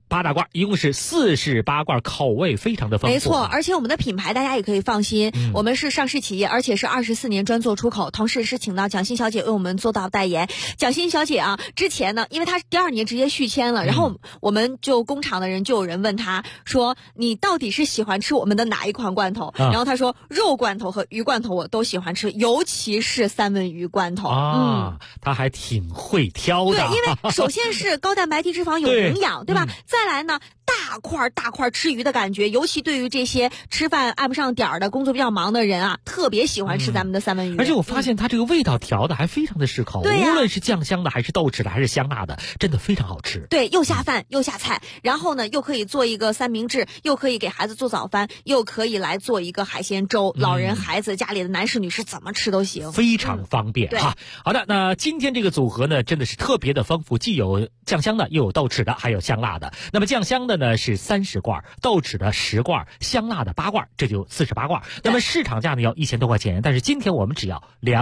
8大罐，一共是48罐，口味非常的丰富。 没错，而且我们的品牌大家也可以放心，我们是上市企业，而且是24年专做出口，同时是请到蒋欣小姐为我们做到代言。蒋欣小姐啊，之前呢，因为她第2年直接续签了，然后我们就工厂的人就有人问她说，你到底是喜欢吃我们的哪一款罐头？然后她说，肉罐头和鱼罐头我都喜欢吃，尤其是三文鱼罐头。 她还挺会挑的。 对，因为首先是高蛋白低脂肪有营养，对吧？再来呢，大块吃鱼的感觉，尤其对于这些吃饭按不上点儿的工作比较忙的人啊，特别喜欢吃咱们的三文鱼。 而且我发现它这个味道调的还非常的适口，无论是酱香的还是豆豉的还是香辣的，真的非常好吃。 对，又下饭又下菜，然后呢又可以做一个三明治，又可以给孩子做早饭，又可以来做一个海鲜粥，老人孩子家里的男士女士怎么吃都行， 非常方便哈。好的，那今天这个组合呢真的是特别的丰富，既有酱香的，又有豆豉的，还有香辣的。那么酱香的呢是30罐，豆豉的10罐，香辣的8罐，这就48罐。那么市场价呢要1000多块钱，但是今天我们只要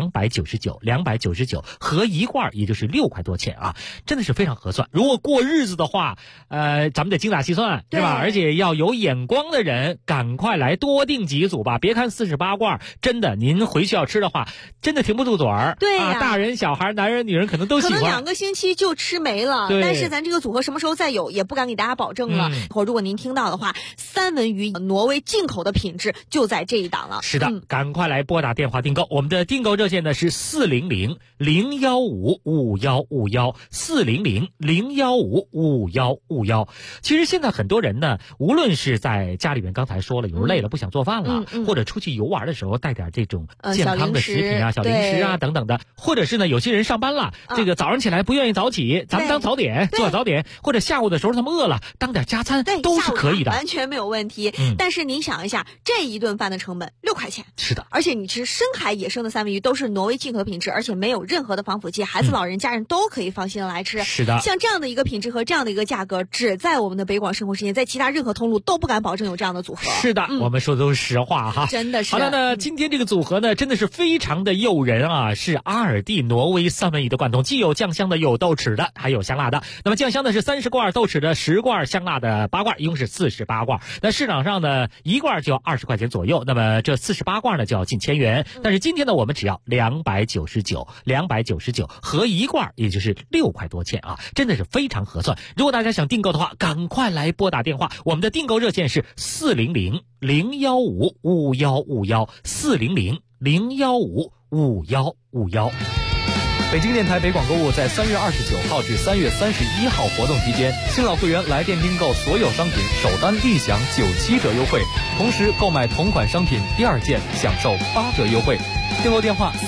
299，合一罐也就是6块多钱啊，真的是非常合算。如果过日子的话，咱们得精打细算，对吧？而且要有眼光的人赶快来多订几组吧。别看48罐，真的您回去要吃的话，真的停不住嘴儿。 对呀， 大人小孩男人女人可能都喜欢， 可能2个星期就吃没了。但是咱这个组合什么时候再有也不敢给大家保证了。如果您听到的话，三文鱼挪威进口的品质就在这一档了。 是的，赶快来拨打电话订购，我们的订购热线呢是400-015-5151，400-015-5151。其实现在很多人呢，无论是在家里面，刚才说了，有时候累了不想做饭了，或者出去游玩的时候带点这种健康的食品啊、小零食啊等等的，或者是呢有些人上班了，这个早上起来不愿意早起，咱们当早点，做早点，或者下午的时候他们饿了当点加餐，都是可以的， 完全没有问题。但是您想一下，这一顿饭的成本6块钱， 是的， 而且你吃深海野生的三文鱼都是挪威进口品质，而且没有任何的防腐剂，孩子、老人、家人都可以放心的来吃。 是的， 像这样的一个品质和这样的一个价格，只在我们的北广生活时间，在其他任何通路都不敢保证有这样的组合。 是的，我们说的都是实话哈， 真的是。 好了呢，今天这个组合呢，真的是非常的诱人啊，是阿尔蒂挪威三文鱼的罐头，既有酱香的，有豆豉的，还有香辣的。那么酱香的是30罐，豆豉的10罐，香辣的8罐，一共是48罐。那市场上呢，一罐就要20块钱左右，那么这48罐呢就要近1000元。但是今天呢，我们只要299，合一罐也就是6块多钱啊，真的是非常合算。如果大家想订购的话，赶快来拨打电话，我们的订购热线是400-015-5151，400-015-5151。 北京电台北广购物在3月29号至3月31号活动期间，新老会员来电订购所有商品首单立享97折优惠，同时购买同款商品第2件享受8折优惠。订购电话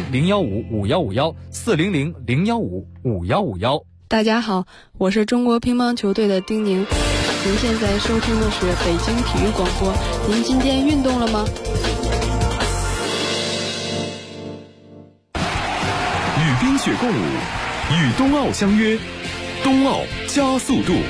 400-015-5151，400-015-5151。 大家好，我是中国乒乓球队的丁宁，您现在收听的是北京体育广播。您今天运动了吗？ 与冰雪共舞，与冬奥相约，冬奥加速度。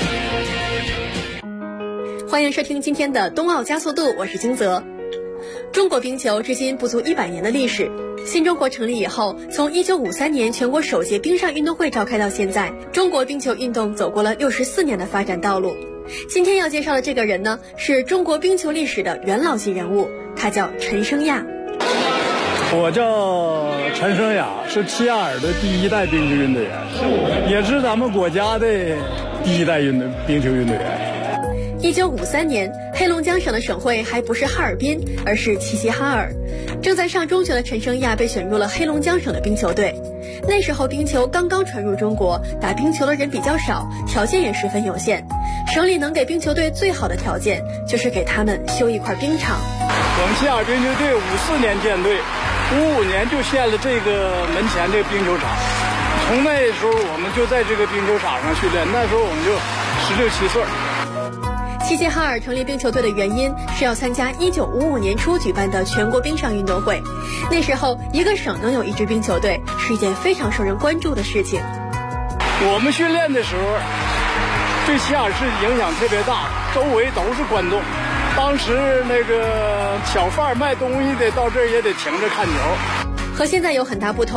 欢迎收听今天的冬奥加速度，我是金泽。中国冰球至今不足100年的历史，新中国成立以后，从1953年全国首届冰上运动会召开到现在，中国冰球运动走过了64年的发展道路。今天要介绍的这个人呢，是中国冰球历史的元老级人物，他叫陈升亚。 我叫陈升亚，是齐亚尔的第1代冰球运动员，也是咱们国家的第1代冰球运动员。 1953年，黑龙江省的省会还不是哈尔滨，而是齐齐哈尔。正在上中学的陈升亚被选入了黑龙江省的冰球队。那时候冰球刚刚传入中国，打冰球的人比较少，条件也十分有限。省里能给冰球队最好的条件，就是给他们修一块冰场。 我们齐亚尔冰球队54年建队，55年就建了这个门前这个冰球场。从那时候我们就在这个冰球场上训练，那时候我们就16、17岁。 齐齐哈尔成立冰球队的原因是要参加1955年初举办的全国冰上运动会。那时候一个省能有一支冰球队是一件非常受人关注的事情。 我们训练的时候对齐亚尔市影响特别大，周围都是观众。当时那个小贩卖东西的到这儿也得停着看球。 和现在有很大不同，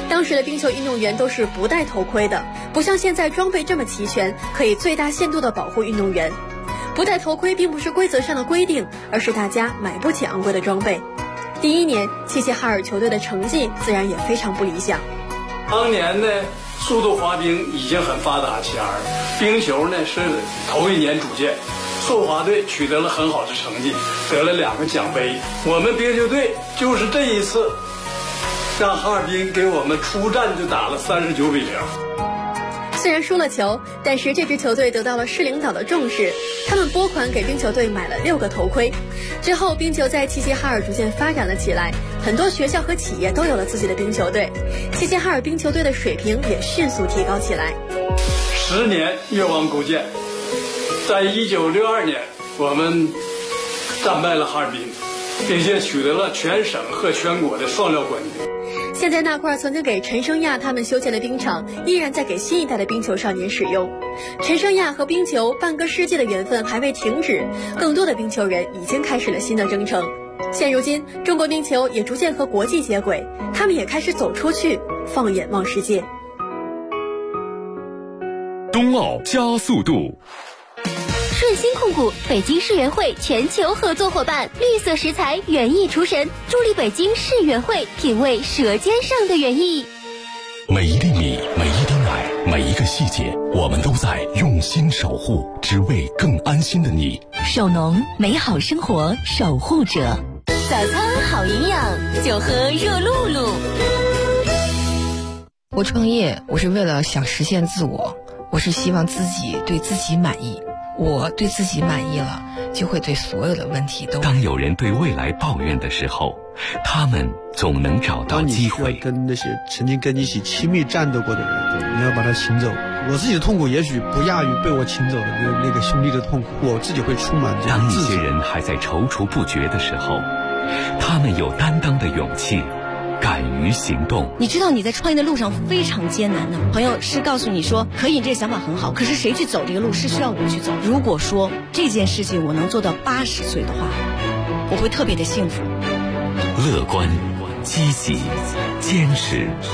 当时的冰球运动员都是不戴头盔的，不像现在装备这么齐全，可以最大限度地保护运动员。不戴头盔并不是规则上的规定，而是大家买不起昂贵的装备。第1年，齐齐哈尔球队的成绩自然也非常不理想。 当年呢，速度滑冰已经很发达起来了，冰球呢是头1年组建，速滑队取得了很好的成绩，得了2个奖杯。我们冰球队就是这一次让哈尔滨给我们出战就打了39-0。 虽然输了球，但是这支球队得到了市领导的重视，他们拨款给冰球队买了6个头盔。之后，冰球在齐齐哈尔逐渐发展了起来，很多学校和企业都有了自己的冰球队，齐齐哈尔冰球队的水平也迅速提高起来。 10年越王勾践，在1962年，我们战败了哈尔滨，并且取得了全省和全国的双料冠军。 现在那块曾经给陈升亚他们修建的冰场，依然在给新一代的冰球少年使用。陈升亚和冰球半个世纪的缘分还未停止，更多的冰球人已经开始了新的征程。现如今，中国冰球也逐渐和国际接轨，他们也开始走出去，放眼望世界。 冬奥加速度。 顺心控股北京世园会全球合作伙伴，绿色食材园艺厨神，助力北京世园会品味舌尖上的园艺。 每一粒米，每一滴奶，每一个细节，我们都在用心守护，只为更安心的你。 手农，美好生活守护者。早餐好营养，就喝热露露。 我创业，我是为了想实现自我，我是希望自己对自己满意。我对自己满意了，就会对所有的问题都。 当有人对未来抱怨的时候，他们总能找到机会。 跟那些曾经跟你一起亲密战斗过的人，你要把他请走。我自己的痛苦也许不亚于被我请走的那个兄弟的痛苦，我自己会充满这样自责。 当一些人还在踌躇不决的时候，他们有担当的勇气，敢于行动。 你知道你在创业的路上非常艰难的，朋友是告诉你说可以，这个想法很好，可是谁去走这个路是需要我去走。如果说这件事情我能做到80岁的话，我会特别的幸福。 乐观、积极、坚持。